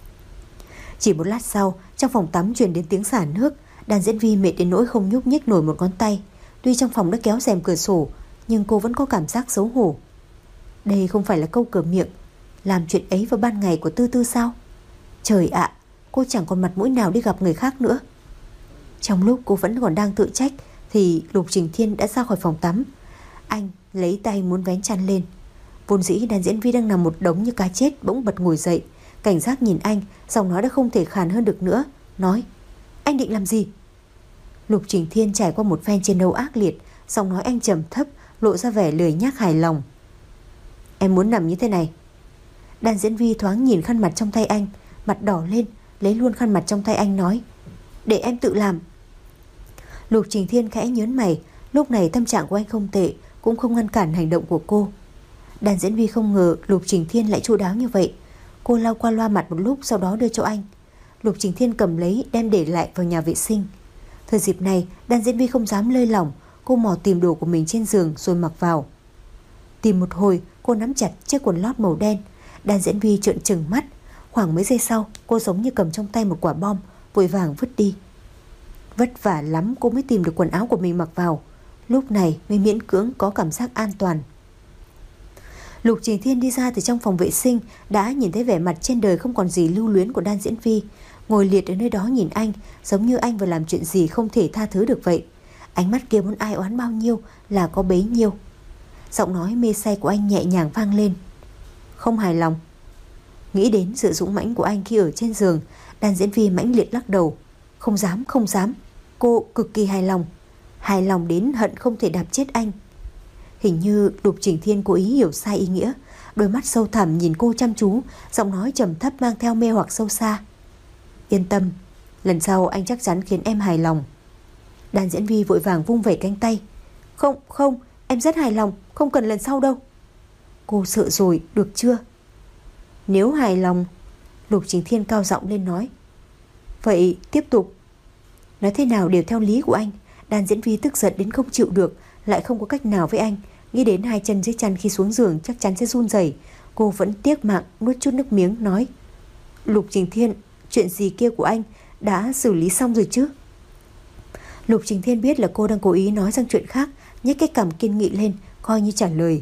[SPEAKER 1] Chỉ một lát sau, trong phòng tắm truyền đến tiếng xả nước. Đan Diễn Vi mệt đến nỗi không nhúc nhích nổi một ngón tay. Tuy trong phòng đã kéo rèm cửa sổ, nhưng cô vẫn có cảm giác xấu hổ. Đây không phải là câu cửa miệng. Làm chuyện ấy vào ban ngày của Tư Tư sao? Trời ạ, cô chẳng còn mặt mũi nào đi gặp người khác nữa. Trong lúc cô vẫn còn đang tự trách thì Lục Trình Thiên đã ra khỏi phòng tắm. Anh lấy tay muốn vén chăn lên. Vốn dĩ Đan Diễn Vi đang nằm một đống như cá chết bỗng bật ngồi dậy, cảnh giác nhìn anh, giọng nói đã không thể khàn hơn được nữa, nói: Anh định làm gì? Lục Trình Thiên trải qua một phen chiến đấu ác liệt, giọng nói anh trầm thấp, lộ ra vẻ lười nhác hài lòng. Em muốn nằm như thế này. Đan Diễn Vi thoáng nhìn khăn mặt trong tay anh, mặt đỏ lên, lấy luôn khăn mặt trong tay anh nói: Để em tự làm. Lục Trình Thiên khẽ nhớn mày. Lúc này tâm trạng của anh không tệ, cũng không ngăn cản hành động của cô. Đan Diễn Vi không ngờ Lục Trình Thiên lại chu đáo như vậy. Cô lau qua loa mặt một lúc, sau đó đưa cho anh. Lục Trình Thiên cầm lấy đem để lại vào nhà vệ sinh. Thời dịp này Đan Diễn Vi không dám lơi lỏng. Cô mò tìm đồ của mình trên giường rồi mặc vào. Tìm một hồi cô nắm chặt chiếc quần lót màu đen. Đan Diễn Vi trợn trừng mắt. Khoảng mấy giây sau cô giống như cầm trong tay một quả bom, vội vàng vứt đi. Vất vả lắm cô mới tìm được quần áo của mình mặc vào. Lúc này mới miễn cưỡng có cảm giác an toàn. Lục Trình Thiên đi ra từ trong phòng vệ sinh, đã nhìn thấy vẻ mặt trên đời không còn gì lưu luyến của Đan Diễn Vi, ngồi liệt ở nơi đó nhìn anh, giống như anh vừa làm chuyện gì không thể tha thứ được vậy. Ánh mắt kia muốn ai oán bao nhiêu là có bấy nhiêu. Giọng nói mê say của anh nhẹ nhàng vang lên. Không hài lòng? Nghĩ đến sự dũng mãnh của anh khi ở trên giường, Đan Diễn Vi mãnh liệt lắc đầu. Không dám, không dám. Cô cực kỳ hài lòng, hài lòng đến hận không thể đạp chết anh. Hình như Lục Trình Thiên cố ý hiểu sai ý nghĩa, đôi mắt sâu thẳm nhìn cô chăm chú, giọng nói trầm thấp mang theo mê hoặc sâu xa. Yên tâm, lần sau anh chắc chắn khiến em hài lòng. Đan Diễn Vi vội vàng vung vẩy cánh tay. Không, không, em rất hài lòng, không cần lần sau đâu. Cô sợ rồi, được chưa? Nếu hài lòng, Lục Trình Thiên cao giọng lên nói. Vậy tiếp tục. Nói thế nào đều theo lý của anh. Đan Diễn Vi tức giận đến không chịu được, lại không có cách nào với anh. Nghĩ đến hai chân dưới chăn khi xuống giường chắc chắn sẽ run rẩy, cô vẫn tiếc mạng nuốt chút nước miếng nói. Lục Trình Thiên, chuyện gì kia của anh đã xử lý xong rồi chứ? Lục Trình Thiên biết là cô đang cố ý nói sang chuyện khác, nhếch cái cằm kiên nghị lên, coi như trả lời.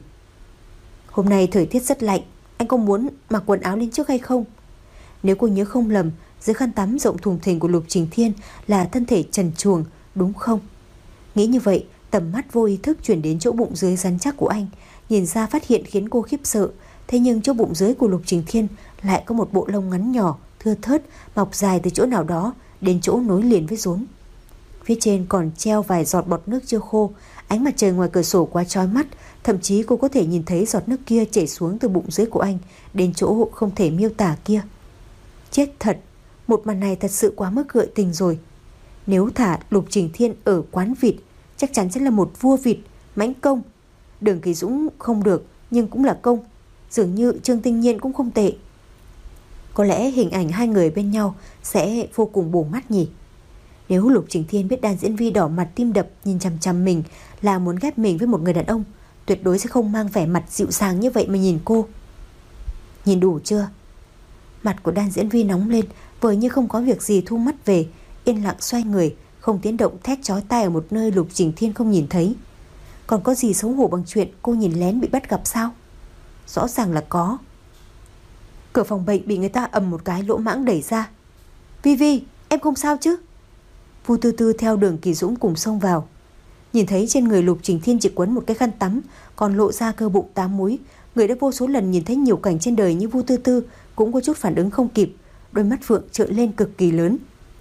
[SPEAKER 1] Hôm nay thời tiết rất lạnh, anh có muốn mặc quần áo lên trước hay không? Nếu cô nhớ không lầm, dưới khăn tắm rộng thùng thình của Lục Trình Thiên là thân thể trần truồng, đúng không? Nghĩ như vậy, tầm mắt vô ý thức chuyển đến chỗ bụng dưới rắn chắc của anh, nhìn ra phát hiện khiến cô khiếp sợ. Thế nhưng chỗ bụng dưới của Lục Trình Thiên lại có một bộ lông ngắn nhỏ, thưa thớt, mọc dài từ chỗ nào đó đến chỗ nối liền với rốn. Phía trên còn treo vài giọt bọt nước chưa khô. Ánh mặt trời ngoài cửa sổ quá chói mắt, thậm chí cô có thể nhìn thấy giọt nước kia chảy xuống từ bụng dưới của anh đến chỗ không thể miêu tả kia. Chết thật, một màn này thật sự quá mức gợi tình rồi. Nếu thả Lục Trình Thiên ở quán vịt, chắc chắn sẽ là một vua vịt, mãnh công. Đường Kỳ Dũng không được, nhưng cũng là công. Dường như Trương Tinh Nhiên cũng không tệ. Có lẽ hình ảnh hai người bên nhau sẽ vô cùng bổ mắt nhỉ. Nếu Lục Trình Thiên biết Đan Diễn Vi đỏ mặt tim đập nhìn chằm chằm mình là muốn ghép mình với một người đàn ông, tuyệt đối sẽ không mang vẻ mặt dịu dàng như vậy mà nhìn cô. Nhìn đủ chưa? Mặt của Đan Diễn Vi nóng lên, vời như không có việc gì thu mắt về, yên lặng xoay người, không tiếng động thét chói tai ở một nơi Lục Trình Thiên không nhìn thấy. Còn có gì xấu hổ bằng chuyện cô nhìn lén bị bắt gặp sao? Rõ ràng là có. Cửa phòng bệnh bị người ta ầm một cái lỗ mãng đẩy ra. Vi Vi, em không sao chứ? Vu Tư Tư theo Đường Kỳ Dũng cùng xông vào. Nhìn thấy trên người Lục Trình Thiên chỉ quấn một cái khăn tắm, còn lộ ra cơ bụng tám múi. Người đã vô số lần nhìn thấy nhiều cảnh trên đời như Vu Tư Tư cũng có chút phản ứng không kịp, đôi mắt phượng trợn lên cực kỳ lớn.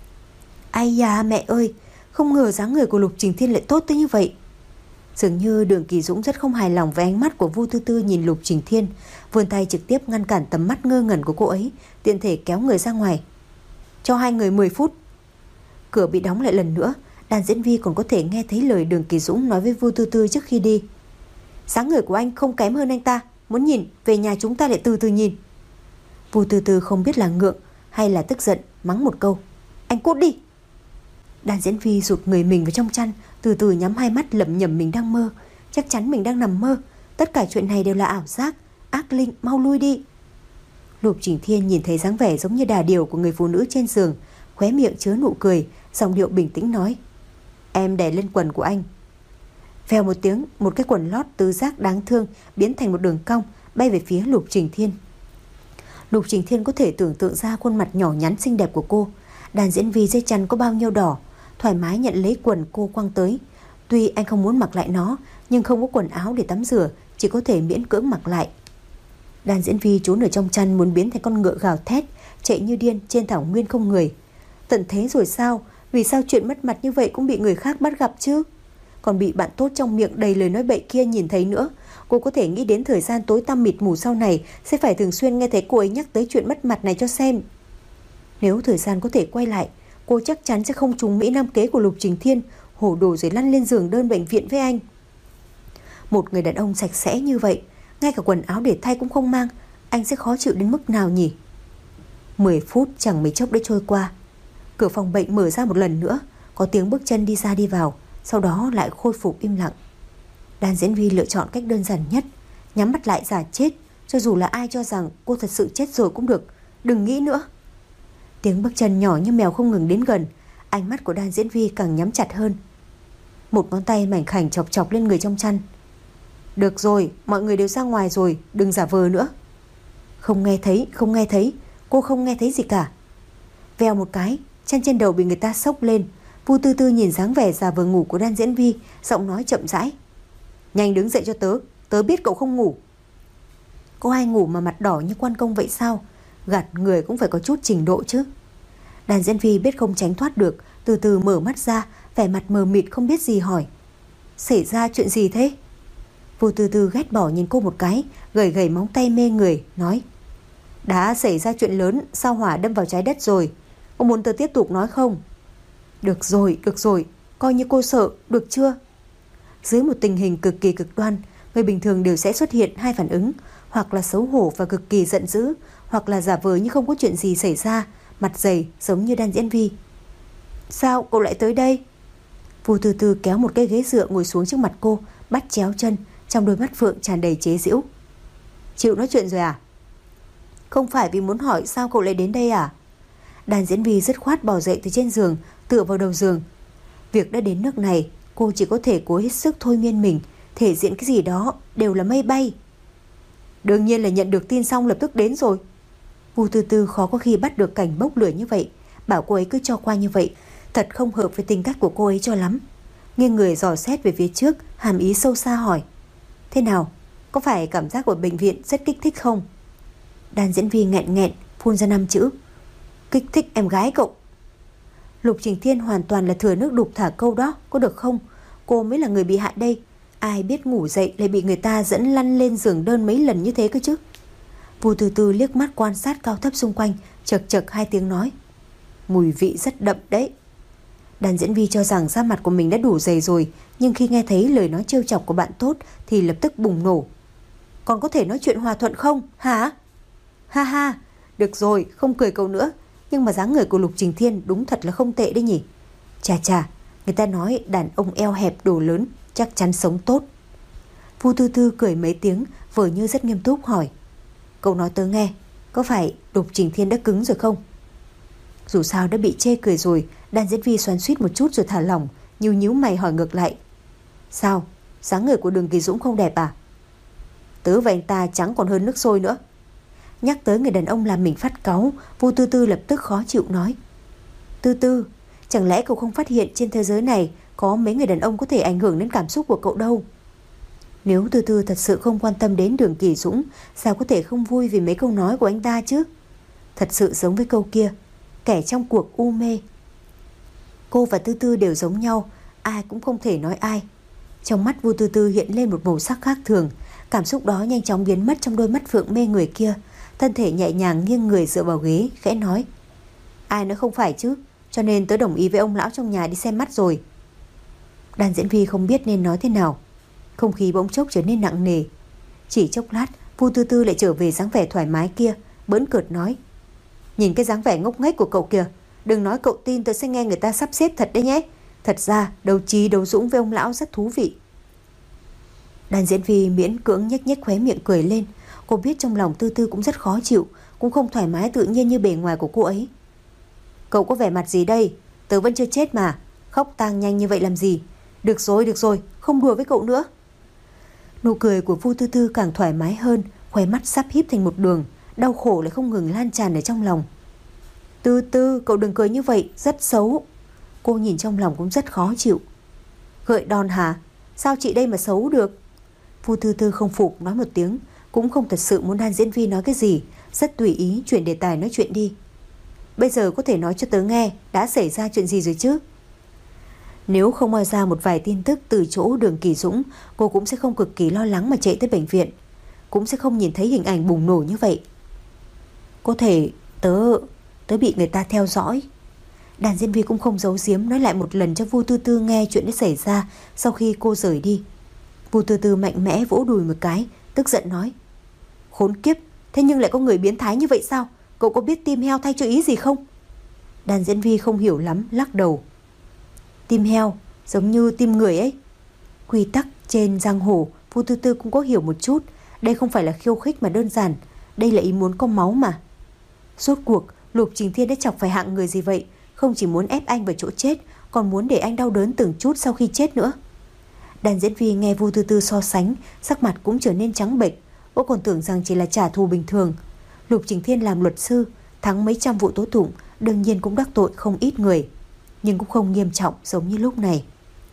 [SPEAKER 1] Ai da mẹ ơi, không ngờ dáng người của Lục Trình Thiên lại tốt tới như vậy. Dường như Đường Kỳ Dũng rất không hài lòng với ánh mắt của Vu Tư Tư nhìn Lục Trình Thiên, vươn tay trực tiếp ngăn cản tầm mắt ngơ ngẩn của cô ấy, tiện thể kéo người ra ngoài. Cho hai người mười phút. Cửa bị đóng lại lần nữa, Đan Diễn Vi còn có thể nghe thấy lời Đường Kỳ Dũng nói với Vu Tư Tư trước khi đi. Dáng người của anh không kém hơn anh ta, muốn nhìn về nhà chúng ta lại từ từ nhìn. Vu Tư Tư không biết là ngượng hay là tức giận, mắng một câu. Anh cút đi. Đan Diễn Vi rụt người mình vào trong chăn, từ từ nhắm hai mắt lẩm nhẩm mình đang mơ. Chắc chắn mình đang nằm mơ. Tất cả chuyện này đều là ảo giác. Ác linh, mau lui đi. Lục Trình Thiên nhìn thấy dáng vẻ giống như đà điểu của người phụ nữ trên giường, khóe miệng chứa nụ cười, giọng điệu bình tĩnh nói. Em đè lên quần của anh. Vèo một tiếng, một cái quần lót tứ giác đáng thương biến thành một đường cong bay về phía Lục Trình Thiên. Lục Trình Thiên có thể tưởng tượng ra khuôn mặt nhỏ nhắn xinh đẹp của cô. Đàn Diễn Vi dây chăn có bao nhiêu đỏ, thoải mái nhận lấy quần cô quăng tới. Tuy anh không muốn mặc lại nó, nhưng không có quần áo để tắm rửa, chỉ có thể miễn cưỡng mặc lại. Đàn Diễn Vi trốn ở trong chăn muốn biến thành con ngựa gào thét, chạy như điên trên thảo nguyên không người. Tận thế rồi sao? Vì sao chuyện mất mặt như vậy cũng bị người khác bắt gặp chứ? Còn bị bạn tốt trong miệng đầy lời nói bậy kia nhìn thấy nữa. Cô có thể nghĩ đến thời gian tối tăm mịt mù sau này sẽ phải thường xuyên nghe thấy cô ấy nhắc tới chuyện mất mặt này cho xem. Nếu thời gian có thể quay lại, cô chắc chắn sẽ không trúng mỹ nam kế của Lục Trình Thiên, hổ đồ rồi lăn lên giường đơn bệnh viện với anh. Một người đàn ông sạch sẽ như vậy, ngay cả quần áo để thay cũng không mang, anh sẽ khó chịu đến mức nào nhỉ? Mười phút chẳng mấy chốc đã trôi qua. Cửa phòng bệnh mở ra một lần nữa, có tiếng bước chân đi ra đi vào, sau đó lại khôi phục im lặng. Đan Diễn Vi lựa chọn cách đơn giản nhất, nhắm mắt lại giả chết, cho dù là ai cho rằng cô thật sự chết rồi cũng được, đừng nghĩ nữa. Tiếng bước chân nhỏ như mèo không ngừng đến gần, ánh mắt của Đan Diễn Vi càng nhắm chặt hơn. một ngón tay mảnh khảnh chọc chọc lên người trong chăn. Được rồi, mọi người đều ra ngoài rồi, đừng giả vờ nữa. Không nghe thấy, không nghe thấy, cô không nghe thấy gì cả. Vèo một cái, chăn trên đầu bị người ta xốc lên. Vu Tư Tư nhìn dáng vẻ già vờ ngủ của Đan Diễn Vi, giọng nói chậm rãi. Nhanh đứng dậy cho tớ, tớ biết cậu không ngủ. Có ai ngủ mà mặt đỏ như quan công vậy sao? Gạt người cũng phải có chút trình độ chứ. Đan Diễn Vi biết không tránh thoát được, từ từ mở mắt ra, vẻ mặt mờ mịt không biết gì hỏi. Xảy ra chuyện gì thế? Vu Tư Tư ghét bỏ nhìn cô một cái, gầy gầy móng tay mê người, nói. Đã xảy ra chuyện lớn, sao hỏa đâm vào trái đất rồi. Có muốn tớ tiếp tục nói không? Được rồi, được rồi, coi như cô sợ, được chưa? Dưới một tình hình cực kỳ cực đoan, người bình thường đều sẽ xuất hiện hai phản ứng, hoặc là xấu hổ và cực kỳ giận dữ, hoặc là giả vờ như không có chuyện gì xảy ra, mặt dày giống như Đan Diễn Vi. Sao cậu lại tới đây? Vu Tư Tư kéo một cái ghế dựa ngồi xuống trước mặt cô, bắt chéo chân, trong đôi mắt phượng tràn đầy chế giễu. Chịu nói chuyện rồi à? Không phải vì muốn hỏi sao cậu lại đến đây à? Đan Diễn Vi dứt khoát bò dậy từ trên giường, tựa vào đầu giường. Việc đã đến nước này, cô chỉ có thể cố hết sức thôi miên mình, thể diện cái gì đó đều là mây bay. Đương nhiên là nhận được tin xong lập tức đến rồi. Vu Tư Tư khó có khi bắt được cảnh bốc lửa như vậy, bảo cô ấy cứ cho qua như vậy, thật không hợp với tính cách của cô ấy cho lắm. Nghiêng người dò xét về phía trước, hàm ý sâu xa hỏi. Thế nào? Có phải cảm giác của bệnh viện rất kích thích không? Đan Diễn Vi nghẹn nghẹn phun ra năm chữ. Kích thích em gái cậu. Lục Trình Thiên hoàn toàn là thừa nước đục thả câu đó, có được không? Cô mới là người bị hại đây. Ai biết ngủ dậy lại bị người ta dẫn lăn lên giường đơn mấy lần như thế cơ chứ. Vu Tư Tư liếc mắt quan sát cao thấp xung quanh, chật chật hai tiếng nói. Mùi vị rất đậm đấy. Đan Diễn Vi cho rằng da mặt của mình đã đủ dày rồi, nhưng khi nghe thấy lời nói trêu chọc của bạn tốt thì lập tức bùng nổ. Còn có thể nói chuyện hòa thuận không, hả? Ha ha, được rồi, không cười cậu nữa. Nhưng mà dáng người của Lục Trình Thiên đúng thật là không tệ đấy nhỉ. Chà chà, người ta nói đàn ông eo hẹp đồ lớn chắc chắn sống tốt. Vu Tư Tư cười mấy tiếng, vờ như rất nghiêm túc hỏi. Cậu nói tớ nghe, có phải Lục Trình Thiên đã cứng rồi không? Dù sao đã bị chê cười rồi, Đan Diễn Vi xoắn xuýt một chút rồi thả lỏng, nhíu nhíu mày hỏi ngược lại. Sao, dáng người của Đường Kỳ Dũng không đẹp à? Tớ và anh ta trắng còn hơn nước sôi nữa. Nhắc tới người đàn ông làm mình phát cáu, Vu Tư Tư lập tức khó chịu nói. Tư Tư, chẳng lẽ cậu không phát hiện trên thế giới này có mấy người đàn ông có thể ảnh hưởng đến cảm xúc của cậu đâu? Nếu Tư Tư thật sự không quan tâm đến Đường Kỳ Dũng, sao có thể không vui vì mấy câu nói của anh ta chứ? Thật sự giống với câu kia, kẻ trong cuộc u mê. Cô và Tư Tư đều giống nhau, ai cũng không thể nói ai. Trong mắt Vu Tư Tư hiện lên một màu sắc khác thường, cảm xúc đó nhanh chóng biến mất trong đôi mắt phượng mê người kia. Thân thể nhẹ nhàng nghiêng người dựa vào ghế, khẽ nói. Ai nói không phải chứ, cho nên tớ đồng ý với ông lão trong nhà đi xem mắt rồi. Đan Diễn Vi không biết nên nói thế nào. Không khí bỗng chốc trở nên nặng nề. Chỉ chốc lát, Vu Tư Tư lại trở về dáng vẻ thoải mái kia, bỡn cợt nói. Nhìn cái dáng vẻ ngốc nghếch của cậu kìa, đừng nói cậu tin tớ sẽ nghe người ta sắp xếp thật đấy nhé. Thật ra đấu trí đấu dũng với ông lão rất thú vị. Đan Diễn Vi miễn cưỡng nhếch nhếch khóe miệng cười lên. Cô biết trong lòng Tư Tư cũng rất khó chịu, cũng không thoải mái tự nhiên như bề ngoài của cô ấy. Cậu có vẻ mặt gì đây? Tớ vẫn chưa chết mà, khóc tang nhanh như vậy làm gì? Được rồi, được rồi, không đùa với cậu nữa. Nụ cười của Vu Tư Tư càng thoải mái hơn, khóe mắt sắp híp thành một đường, đau khổ lại không ngừng lan tràn ở trong lòng. Tư Tư, cậu đừng cười như vậy, rất xấu. Cô nhìn trong lòng cũng rất khó chịu. Gợi đòn hả? Sao chị đây mà xấu được? Vu Tư Tư không phục nói một tiếng, cũng không thật sự muốn Đan Diễn Vi nói cái gì, rất tùy ý chuyển đề tài nói chuyện đi. Bây giờ có thể nói cho tớ nghe đã xảy ra chuyện gì rồi chứ? Nếu không moi ra một vài tin tức từ chỗ Đường Kỳ Dũng, cô cũng sẽ không cực kỳ lo lắng mà chạy tới bệnh viện, cũng sẽ không nhìn thấy hình ảnh bùng nổ như vậy. Có thể tớ Tớ bị người ta theo dõi. Đan Diễn Vi cũng không giấu giếm nói lại một lần cho Vu Tư Tư nghe chuyện đã xảy ra sau khi cô rời đi. Vu Tư Tư mạnh mẽ vỗ đùi một cái, tức giận nói. Khốn kiếp, thế nhưng lại có người biến thái như vậy sao? Cậu có biết tim heo thay cho ý gì không? Đan Diễn Vi không hiểu lắm, lắc đầu. Tim heo giống như tim người ấy. Quy tắc trên giang hồ Vu Tư Tư cũng có hiểu một chút. Đây không phải là khiêu khích mà đơn giản, đây là ý muốn có máu mà. Rốt cuộc Lục Trình Thiên đã chọc phải hạng người gì vậy? Không chỉ muốn ép anh vào chỗ chết, còn muốn để anh đau đớn từng chút sau khi chết nữa. Đàn diễn viên nghe Vu Tư Tư so sánh, sắc mặt cũng trở nên trắng bệch. Cô còn tưởng rằng chỉ là trả thù bình thường. Lục Trình Thiên làm luật sư, thắng mấy trăm vụ tố tụng, đương nhiên cũng đắc tội không ít người, nhưng cũng không nghiêm trọng giống như lúc này.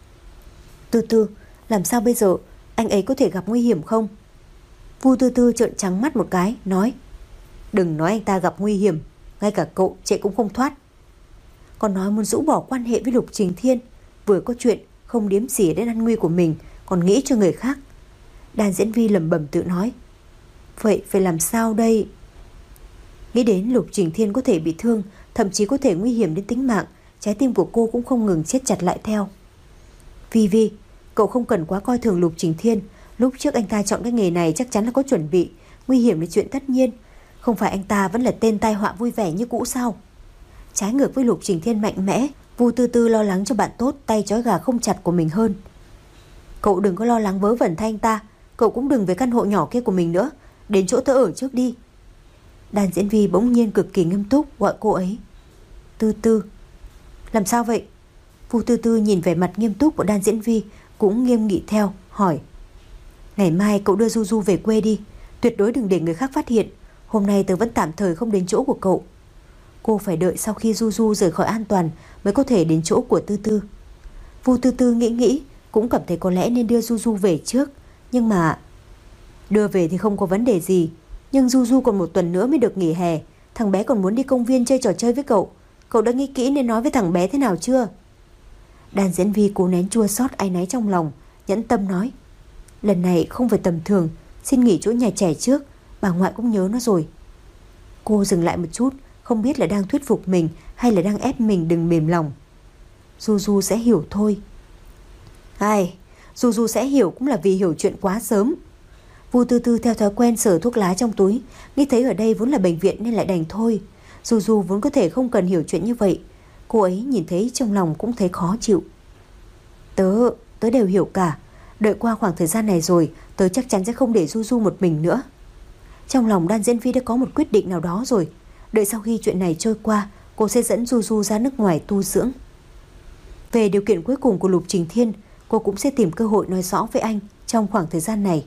[SPEAKER 1] Tư Tư, làm sao bây giờ? Anh ấy có thể gặp nguy hiểm không? Vu Tư Tư trợn trắng mắt một cái, nói: Đừng nói anh ta gặp nguy hiểm, ngay cả cậu chạy cũng không thoát. Còn nói muốn rũ bỏ quan hệ với Lục Trình Thiên, vừa có chuyện không điếm xỉa đến an nguy của mình, còn nghĩ cho người khác. Đàn diễn viên lẩm bẩm tự nói: Vậy phải làm sao đây? Nghĩ đến Lục Trình Thiên có thể bị thương, thậm chí có thể nguy hiểm đến tính mạng, trái tim của cô cũng không ngừng siết chặt lại theo. Vi Vi, cậu không cần quá coi thường Lục Trình Thiên. Lúc trước anh ta chọn cái nghề này chắc chắn là có chuẩn bị. Nguy hiểm là chuyện tất nhiên. Không phải anh ta vẫn là tên tai họa vui vẻ như cũ sao? Trái ngược với Lục Trình Thiên mạnh mẽ, Vu Tư Tư lo lắng cho bạn tốt tay trói gà không chặt của mình hơn. Cậu đừng có lo lắng vớ vẩn thay anh ta. Cậu cũng đừng về căn hộ nhỏ kia của mình nữa. Đến chỗ tớ ở trước đi. Đàn diễn viên bỗng nhiên cực kỳ nghiêm túc gọi cô ấy: Tư Tư. Làm sao vậy? Vu Tư Tư nhìn vẻ mặt nghiêm túc của đàn diễn viên cũng nghiêm nghị theo, hỏi: Ngày mai cậu đưa Du Du về quê đi, tuyệt đối đừng để người khác phát hiện. Hôm nay tớ vẫn tạm thời không đến chỗ của cậu. Cô phải đợi sau khi Du Du rời khỏi an toàn mới có thể đến chỗ của Tư Tư. Vu Tư Tư nghĩ nghĩ, cũng cảm thấy có lẽ nên đưa Du Du về trước. Nhưng mà đưa về thì không có vấn đề gì, nhưng Du Du còn một tuần nữa mới được nghỉ hè. Thằng bé còn muốn đi công viên chơi trò chơi với cậu. Cậu đã nghĩ kỹ nên nói với thằng bé thế nào chưa? Đàn diễn viên cố nén chua xót áy náy trong lòng, nhẫn tâm nói: Lần này không phải tầm thường, xin nghỉ chỗ nhà trẻ trước, bà ngoại cũng nhớ nó rồi. Cô dừng lại một chút, không biết là đang thuyết phục mình hay là đang ép mình đừng mềm lòng. Du Du sẽ hiểu thôi. Ai, Du Du sẽ hiểu cũng là vì hiểu chuyện quá sớm. Vu Tư Tư theo thói quen sờ thuốc lá trong túi, nghĩ thấy ở đây vốn là bệnh viện nên lại đành thôi. Du Du vốn có thể không cần hiểu chuyện như vậy. Cô ấy nhìn thấy trong lòng cũng thấy khó chịu. Tớ, tớ đều hiểu cả. Đợi qua khoảng thời gian này rồi, tớ chắc chắn sẽ không để Du Du một mình nữa. Trong lòng đàn diễn viên đã có một quyết định nào đó rồi. Đợi sau khi chuyện này trôi qua, cô sẽ dẫn Du Du ra nước ngoài tu dưỡng. Về điều kiện cuối cùng của Lục Trình Thiên, cô cũng sẽ tìm cơ hội nói rõ với anh trong khoảng thời gian này.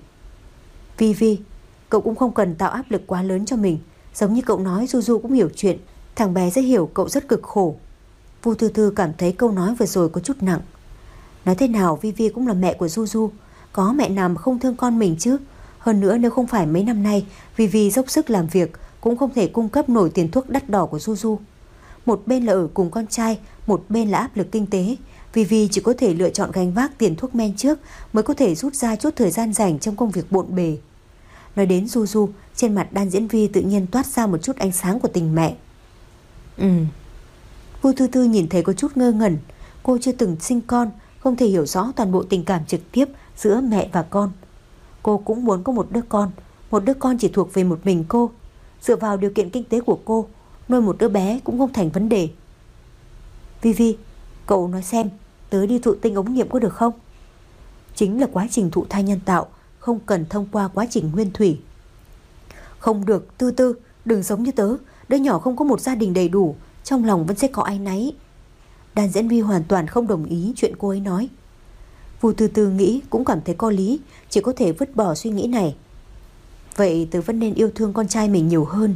[SPEAKER 1] Vi Vi, cậu cũng không cần tạo áp lực quá lớn cho mình. Giống như cậu nói, Du Du cũng hiểu chuyện. Thằng bé sẽ hiểu cậu rất cực khổ. Vu Tư Tư cảm thấy câu nói vừa rồi có chút nặng. Nói thế nào Vi Vi cũng là mẹ của Du Du, có mẹ nào mà không thương con mình chứ. Hơn nữa nếu không phải mấy năm nay Vi Vi dốc sức làm việc, cũng không thể cung cấp nổi tiền thuốc đắt đỏ của Du Du. Một bên là ở cùng con trai, một bên là áp lực kinh tế. Vi Vi chỉ có thể lựa chọn gánh vác tiền thuốc men trước, mới có thể rút ra chút thời gian rảnh trong công việc bộn bề. Nói đến Du Du, trên mặt đan diễn viên tự nhiên toát ra một chút ánh sáng của tình mẹ. Ừ. Vu Tư Tư nhìn thấy có chút ngơ ngẩn. Cô chưa từng sinh con, không thể hiểu rõ toàn bộ tình cảm trực tiếp giữa mẹ và con. Cô cũng muốn có một đứa con. Một đứa con chỉ thuộc về một mình cô. Dựa vào điều kiện kinh tế của cô, nuôi một đứa bé cũng không thành vấn đề. Vi Vi, cậu nói xem, tớ đi thụ tinh ống nghiệm có được không? Chính là quá trình thụ thai nhân tạo, không cần thông qua quá trình nguyên thủy. Không được, Tư Tư, đừng giống như tớ. Đứa nhỏ không có một gia đình đầy đủ, trong lòng vẫn sẽ có áy náy. Đàn diễn viên hoàn toàn không đồng ý chuyện cô ấy nói. Vu Tư Tư nghĩ cũng cảm thấy có lý, chỉ có thể vứt bỏ suy nghĩ này. Vậy tớ vẫn nên yêu thương con trai mình nhiều hơn.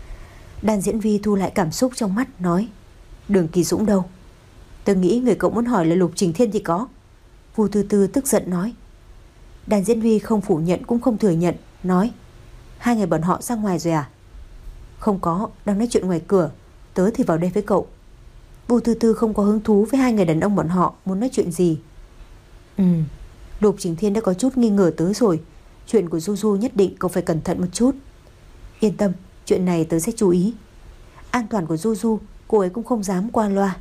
[SPEAKER 1] Đàn diễn viên thu lại cảm xúc trong mắt, nói: Đường Kỳ Dũng đâu? Tớ nghĩ người cậu muốn hỏi là Lục Trình Thiên thì có. Vu Tư Tư tức giận nói. Đàn diễn viên không phủ nhận cũng không thừa nhận, nói: Hai người bọn họ ra ngoài rồi à? Không có, đang nói chuyện ngoài cửa. Tớ thì vào đây với cậu. Vu Tư Tư không có hứng thú với hai người đàn ông bọn họ muốn nói chuyện gì. Ừ, Lục Trình Thiên đã có chút nghi ngờ tớ rồi. Chuyện của Du Du nhất định cậu phải cẩn thận một chút. Yên tâm, chuyện này tớ sẽ chú ý. An toàn của Du Du, cô ấy cũng không dám qua loa.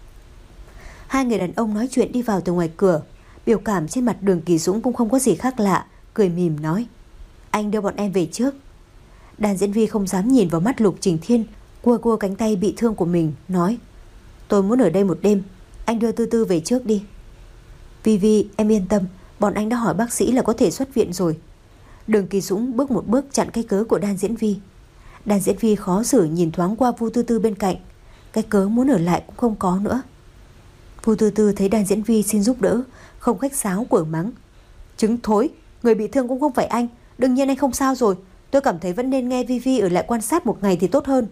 [SPEAKER 1] Hai người đàn ông nói chuyện đi vào từ ngoài cửa. Biểu cảm trên mặt Đường Kỳ Dũng cũng không có gì khác lạ, cười mỉm nói: Anh đưa bọn em về trước. Đàn diễn viên không dám nhìn vào mắt Lục Trình Thiên, cua cua cánh tay bị thương của mình, nói: Tôi muốn ở đây một đêm, anh đưa Tư Tư về trước đi. Vi Vi, em yên tâm, bọn anh đã hỏi bác sĩ là có thể xuất viện rồi. Đường Kỳ Dũng bước một bước chặn cái cớ của đàn diễn viên. Đàn diễn viên khó xử nhìn thoáng qua Vu Tư Tư bên cạnh. Cái cớ muốn ở lại cũng không có nữa. Vu Tư Tư thấy đàn diễn viên xin giúp đỡ, không khách sáo quở mắng. Trứng thối, người bị thương cũng không phải anh, đương nhiên anh không sao rồi. Tôi cảm thấy vẫn nên nghe Vi Vi ở lại quan sát một ngày thì tốt hơn.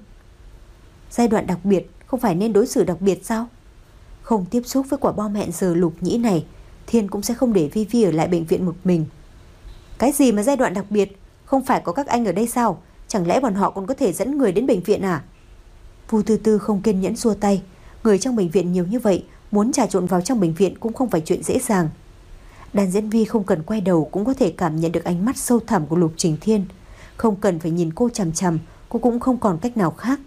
[SPEAKER 1] Giai đoạn đặc biệt không phải nên đối xử đặc biệt sao? Không tiếp xúc với quả bom hẹn giờ Lục Nhĩ này, Thiên cũng sẽ không để Vi Vi ở lại bệnh viện một mình. Cái gì mà giai đoạn đặc biệt? Không phải có các anh ở đây sao? Chẳng lẽ bọn họ còn có thể dẫn người đến bệnh viện à? Vu Tư Tư không kiên nhẫn xua tay. Người trong bệnh viện nhiều như vậy, muốn trà trộn vào trong bệnh viện cũng không phải chuyện dễ dàng. Đàn diễn Vi không cần quay đầu cũng có thể cảm nhận được ánh mắt sâu thẳm của Lục Trình Thiên. Không cần phải nhìn cô chằm chằm, cô cũng không còn cách nào khác.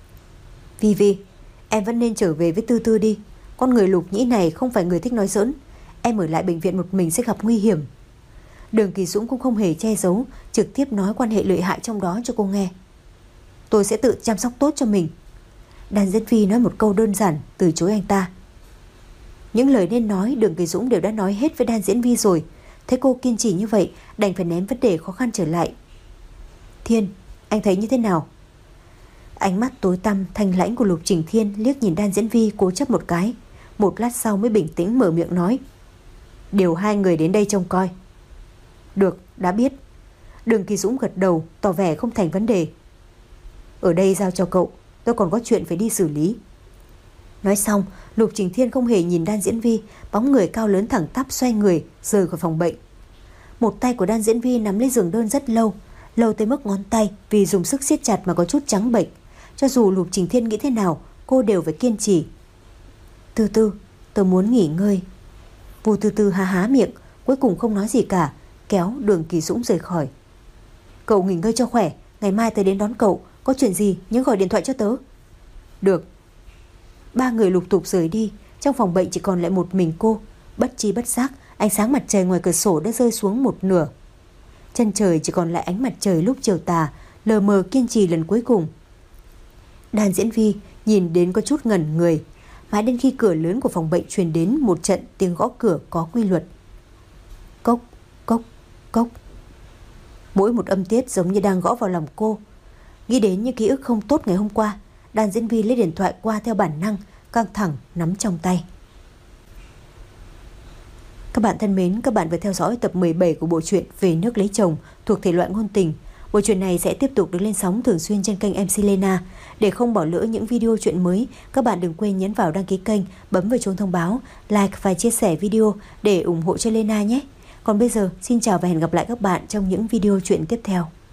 [SPEAKER 1] Vi Vi, em vẫn nên trở về với Tư Tư đi. Con người Lục Nhĩ này không phải người thích nói giỡn. Em ở lại bệnh viện một mình sẽ gặp nguy hiểm. Đường Kỳ Dũng cũng không hề che giấu, trực tiếp nói quan hệ lợi hại trong đó cho cô nghe. Tôi sẽ tự chăm sóc tốt cho mình. Đàn diễn Vi nói một câu đơn giản, từ chối anh ta. Những lời nên nói Đường Kỳ Dũng đều đã nói hết với Đan Diễn Vi rồi. Thấy cô kiên trì như vậy, đành phải ném vấn đề khó khăn trở lại. Thiên, anh thấy như thế nào? Ánh mắt tối tăm thanh lãnh của Lục Trình Thiên liếc nhìn Đan Diễn Vi cố chấp một cái. Một lát sau mới bình tĩnh mở miệng nói. Điều hai người đến đây trông coi. Được, đã biết. Đường Kỳ Dũng gật đầu, tỏ vẻ không thành vấn đề. Ở đây giao cho cậu, tôi còn có chuyện phải đi xử lý. Nói xong, Lục Trình Thiên không hề nhìn Đan Diễn Vi, bóng người cao lớn thẳng tắp xoay người rời khỏi phòng bệnh. Một tay của Đan Diễn Vi nắm lấy giường đơn rất lâu, lâu tới mức ngón tay vì dùng sức siết chặt mà có chút trắng bệch. Cho dù Lục Trình Thiên nghĩ thế nào, cô đều phải kiên trì. Tư Tư, tôi muốn nghỉ ngơi. Vu Tư Tư há há miệng, cuối cùng không nói gì cả, kéo Đường Kỳ Dũng rời khỏi. Cậu nghỉ ngơi cho khỏe, ngày mai tớ đến đón cậu, có chuyện gì nhớ gọi điện thoại cho tớ. Được. Ba người lục tục rời đi, trong phòng bệnh chỉ còn lại một mình cô. Bất chi bất giác, ánh sáng mặt trời ngoài cửa sổ đã rơi xuống một nửa. Chân trời chỉ còn lại ánh mặt trời lúc chiều tà, lờ mờ kiên trì lần cuối cùng. Đàn Diễn Vi nhìn đến có chút ngẩn người, mãi đến khi cửa lớn của phòng bệnh truyền đến một trận tiếng gõ cửa có quy luật. Cốc, cốc, cốc. Mỗi một âm tiết giống như đang gõ vào lòng cô. Nghĩ đến những ký ức không tốt ngày hôm qua, Đàn Diễn Vi lấy điện thoại qua theo bản năng, căng thẳng nắm trong tay. Các bạn thân mến, các bạn vừa theo dõi tập mười bảy của bộ truyện Về Nước Lấy Chồng thuộc thể loại ngôn tình. Bộ truyện này sẽ tiếp tục được lên sóng thường xuyên trên kênh em xê Lena. Để không bỏ lỡ những video truyện mới, các bạn đừng quên nhấn vào đăng ký kênh, bấm vào chuông thông báo, like và chia sẻ video để ủng hộ cho Lena nhé. Còn bây giờ, xin chào và hẹn gặp lại các bạn trong những video truyện tiếp theo.